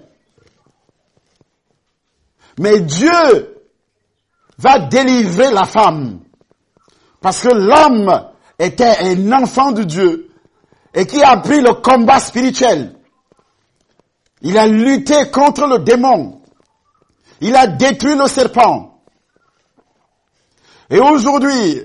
Mais Dieu va délivrer la femme. Parce que l'homme était un enfant de Dieu et qui a pris le combat spirituel. Il a lutté contre le démon. Il a détruit le serpent. Et aujourd'hui,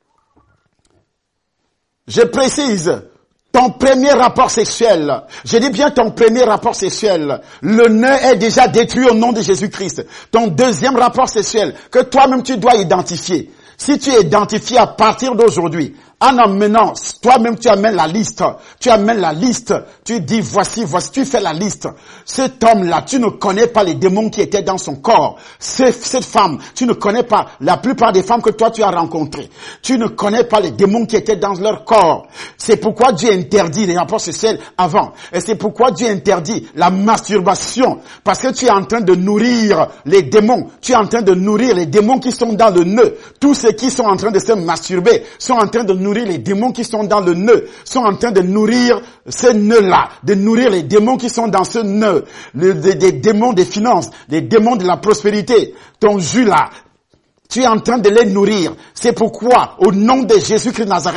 je précise, ton premier rapport sexuel, je dis bien ton premier rapport sexuel, le nœud est déjà détruit au nom de Jésus-Christ. Ton deuxième rapport sexuel, que toi-même tu dois identifier. Si tu identifies à partir d'aujourd'hui, en amenant, toi-même tu amènes la liste, tu dis voici, tu fais la liste. Cet homme-là, tu ne connais pas les démons qui étaient dans son corps. Cette femme, tu ne connais pas la plupart des femmes que toi tu as rencontrées. Tu ne connais pas les démons qui étaient dans leur corps. C'est pourquoi Dieu interdit les rapports sexuels avant. Et c'est pourquoi Dieu interdit la masturbation. Parce que tu es en train de nourrir les démons. Tu es en train de nourrir les démons qui sont dans le nœud. Tous ceux qui sont en train de se masturber sont en train de nourrir les démons qui sont dans le nœud, sont en train de nourrir ce nœud-là, de nourrir les démons qui sont dans ce nœud, des démons des finances, des démons de la prospérité. Ton jus-là, tu es en train de les nourrir. C'est pourquoi, au nom de Jésus-Christ de Nazareth,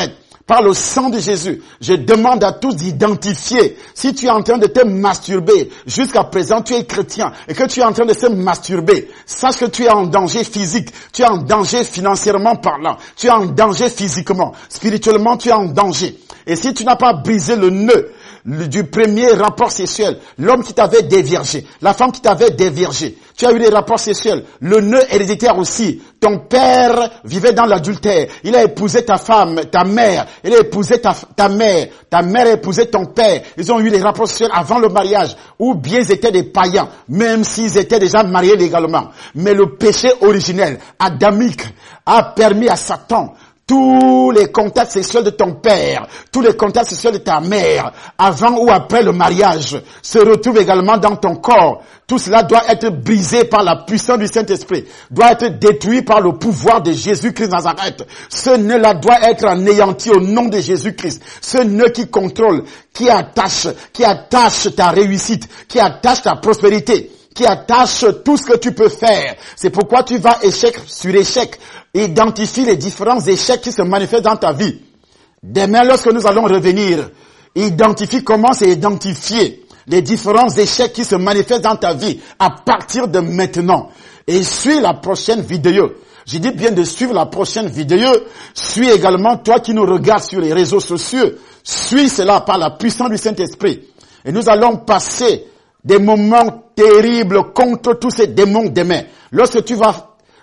par le sang de Jésus. Je demande à tous d'identifier. Si tu es en train de te masturber, jusqu'à présent tu es chrétien et que tu es en train de se masturber, sache que tu es en danger physique, tu es en danger financièrement parlant, tu es en danger physiquement, spirituellement tu es en danger. Et si tu n'as pas brisé le nœud du premier rapport sexuel, l'homme qui t'avait déviergé, la femme qui t'avait déviergé, tu as eu des rapports sexuels, le nœud héréditaire aussi. Ton père vivait dans l'adultère, il a épousé ta femme, ta mère, il a épousé ta mère a épousé ton père, ils ont eu des rapports sexuels avant le mariage, ou bien ils étaient des païens, même s'ils étaient déjà mariés légalement. Mais le péché originel, adamique, a permis à Satan tous les contacts sexuels de ton père, tous les contacts sexuels de ta mère, avant ou après le mariage, se retrouvent également dans ton corps. Tout cela doit être brisé par la puissance du Saint-Esprit, doit être détruit par le pouvoir de Jésus-Christ Nazareth. Ce nœud-là doit être anéanti au nom de Jésus-Christ. Ce nœud qui contrôle, qui attache ta réussite, qui attache ta prospérité, qui attache tout ce que tu peux faire. C'est pourquoi tu vas échec sur échec. Identifie les différents échecs qui se manifestent dans ta vie. Demain, lorsque nous allons revenir, identifie comment c'est identifié les différents échecs qui se manifestent dans ta vie à partir de maintenant. Et suis la prochaine vidéo. Je dis bien de suivre la prochaine vidéo. Suis également toi qui nous regardes sur les réseaux sociaux. Suis cela par la puissance du Saint-Esprit. Et nous allons passer des moments terribles contre tous ces démons demain. Lorsque tu vas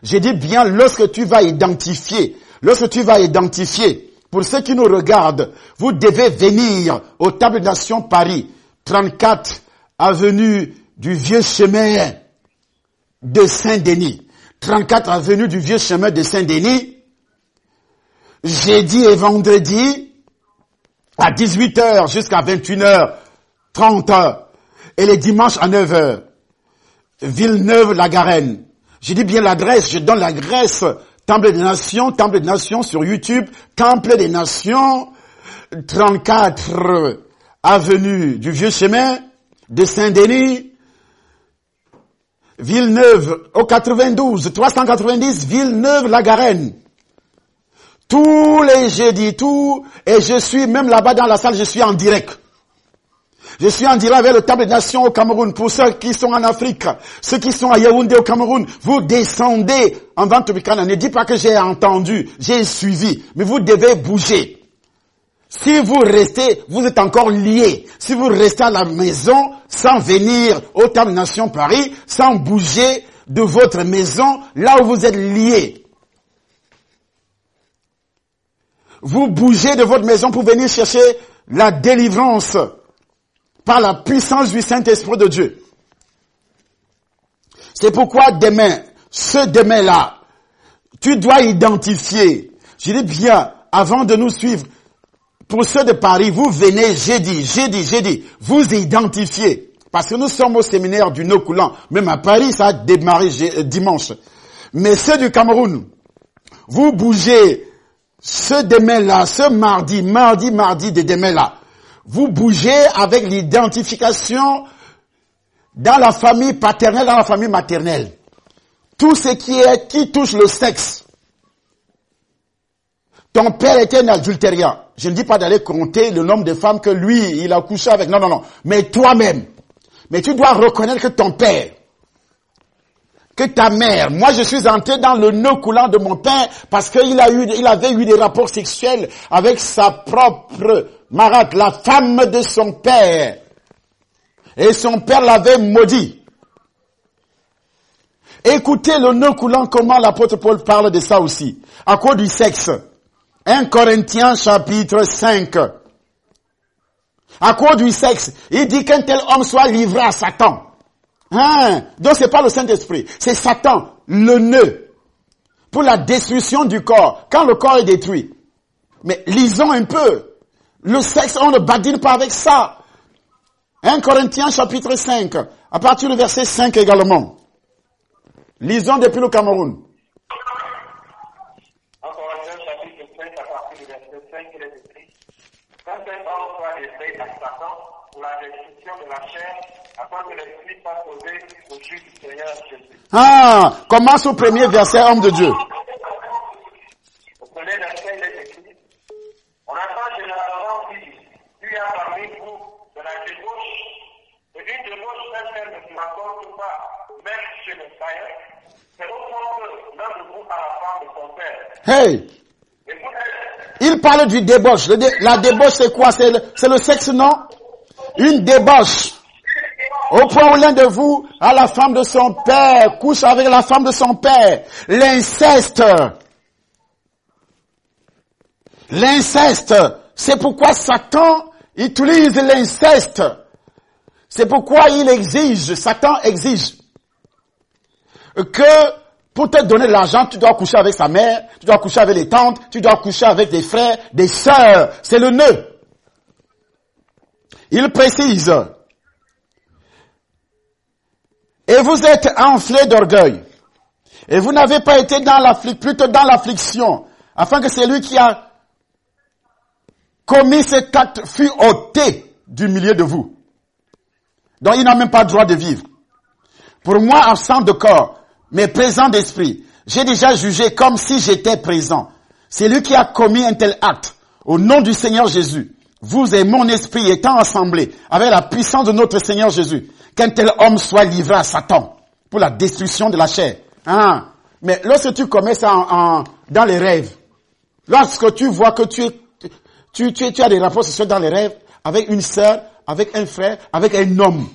identifier, pour ceux qui nous regardent, vous devez venir au Table des Nations Paris, 34 avenue du Vieux Chemin de Saint-Denis. 34 avenue du Vieux Chemin de Saint-Denis, jeudi et vendredi, à 18h jusqu'à 21h30, et les dimanches à 9h. Villeneuve-la-Garenne. Je dis bien l'adresse, je donne l'adresse. Temple des Nations sur YouTube. Temple des Nations, 34 avenue du Vieux Chemin de Saint-Denis. Villeneuve, au 92, 390, Villeneuve-la-Garenne. Tous les jeudis, et je suis même là-bas dans la salle, je suis en direct. Je suis en direct avec le Table des Nations au Cameroun. Pour ceux qui sont en Afrique, ceux qui sont à Yaoundé au Cameroun, vous descendez en Ventobikana. Ne dites pas que j'ai entendu, j'ai suivi, mais vous devez bouger. Si vous restez, vous êtes encore liés. Si vous restez à la maison sans venir au Table des Nations Paris, sans bouger de votre maison, là où vous êtes liés. Vous bougez de votre maison pour venir chercher la délivrance par la puissance du Saint-Esprit de Dieu. C'est pourquoi demain, ce demain-là, tu dois identifier. Je dis bien, avant de nous suivre, pour ceux de Paris, vous venez jeudi, vous identifiez. Parce que nous sommes au séminaire du nœud coulant. Même à Paris, ça a démarré dimanche. Mais ceux du Cameroun, vous bougez ce demain-là, ce mardi de demain-là. Vous bougez avec l'identification dans la famille paternelle, dans la famille maternelle. Tout ce qui touche le sexe. Ton père était un adultérian. Je ne dis pas d'aller compter le nombre de femmes que lui, il a couché avec. Non. Mais toi-même. Mais tu dois reconnaître que ton père, que ta mère, moi je suis entré dans le nœud coulant de mon père parce qu'il avait eu des rapports sexuels avec sa propre Marat, la femme de son père. Et son père l'avait maudit. Écoutez le nœud coulant, comment l'apôtre Paul parle de ça aussi. À cause du sexe. 1 Corinthiens chapitre 5. À cause du sexe, il dit qu'un tel homme soit livré à Satan. Donc c'est pas le Saint-Esprit, c'est Satan, le nœud, pour la destruction du corps, quand le corps est détruit. Mais lisons un peu. Le sexe, on ne badine pas avec ça. 1 Corinthiens chapitre 5, à partir du verset 5 également. Lisons depuis le Cameroun. 1 Corinthiens chapitre 5, à partir du verset 5, il est écrit: quand un homme soit livré à Satan pour la destruction de la chair, afin que l'esprit soit posé au jus du Seigneur Jésus. Commence au premier verset, homme de Dieu. Au premier verset, il est écrit: on n'a pas que l'un de vous a la femme de son père. Hey! Et vous êtes, Il parle du débauche. La débauche, c'est quoi? C'est le sexe, non? Une débauche. Au point où l'un de vous a la femme de son père, couche avec la femme de son père. L'inceste. L'inceste. C'est pourquoi Satan utilise l'inceste. C'est pourquoi il exige, Satan exige que pour te donner de l'argent, tu dois coucher avec sa mère, tu dois coucher avec les tantes, tu dois coucher avec des frères, des sœurs. C'est le nœud. Il précise. Et vous êtes enflés d'orgueil. Et vous n'avez pas été plutôt dans l'affliction, afin que celui qui a commis cet acte fût ôté du milieu de vous. Donc il n'a même pas le droit de vivre. Pour moi, absent de corps, mais présent d'esprit, j'ai déjà jugé comme si j'étais présent. Celui qui a commis un tel acte, au nom du Seigneur Jésus, vous et mon esprit étant assemblés avec la puissance de notre Seigneur Jésus, qu'un tel homme soit livré à Satan pour la destruction de la chair. Hein? Mais lorsque tu commets ça dans les rêves, lorsque tu vois que tu as des rapports sexuels dans les rêves avec une sœur, avec un frère, avec un homme,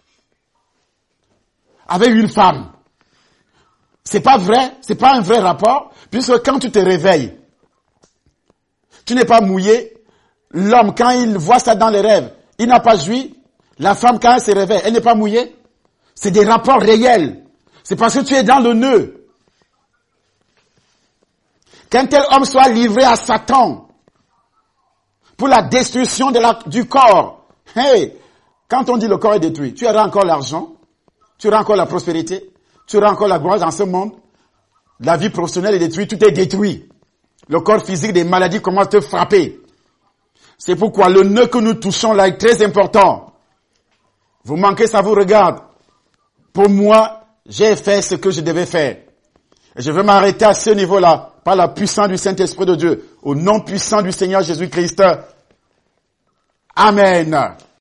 avec une femme, c'est pas vrai, c'est pas un vrai rapport, puisque quand tu te réveilles, tu n'es pas mouillé. L'homme, quand il voit ça dans les rêves, il n'a pas joui. La femme, quand elle se réveille, elle n'est pas mouillée. C'est des rapports réels. C'est parce que tu es dans le nœud. Qu'un tel homme soit livré à Satan pour la destruction du corps. Hey, quand on dit le corps est détruit, tu auras encore l'argent, tu auras encore la prospérité, tu auras encore la gloire dans ce monde. La vie professionnelle est détruite, tout est détruit. Le corps physique, des maladies commencent à te frapper. C'est pourquoi le nœud que nous touchons là est très important. Vous manquez, ça vous regarde. Pour moi, j'ai fait ce que je devais faire. Et je veux m'arrêter à ce niveau-là, par la puissance du Saint-Esprit de Dieu, au nom puissant du Seigneur Jésus-Christ. Amen.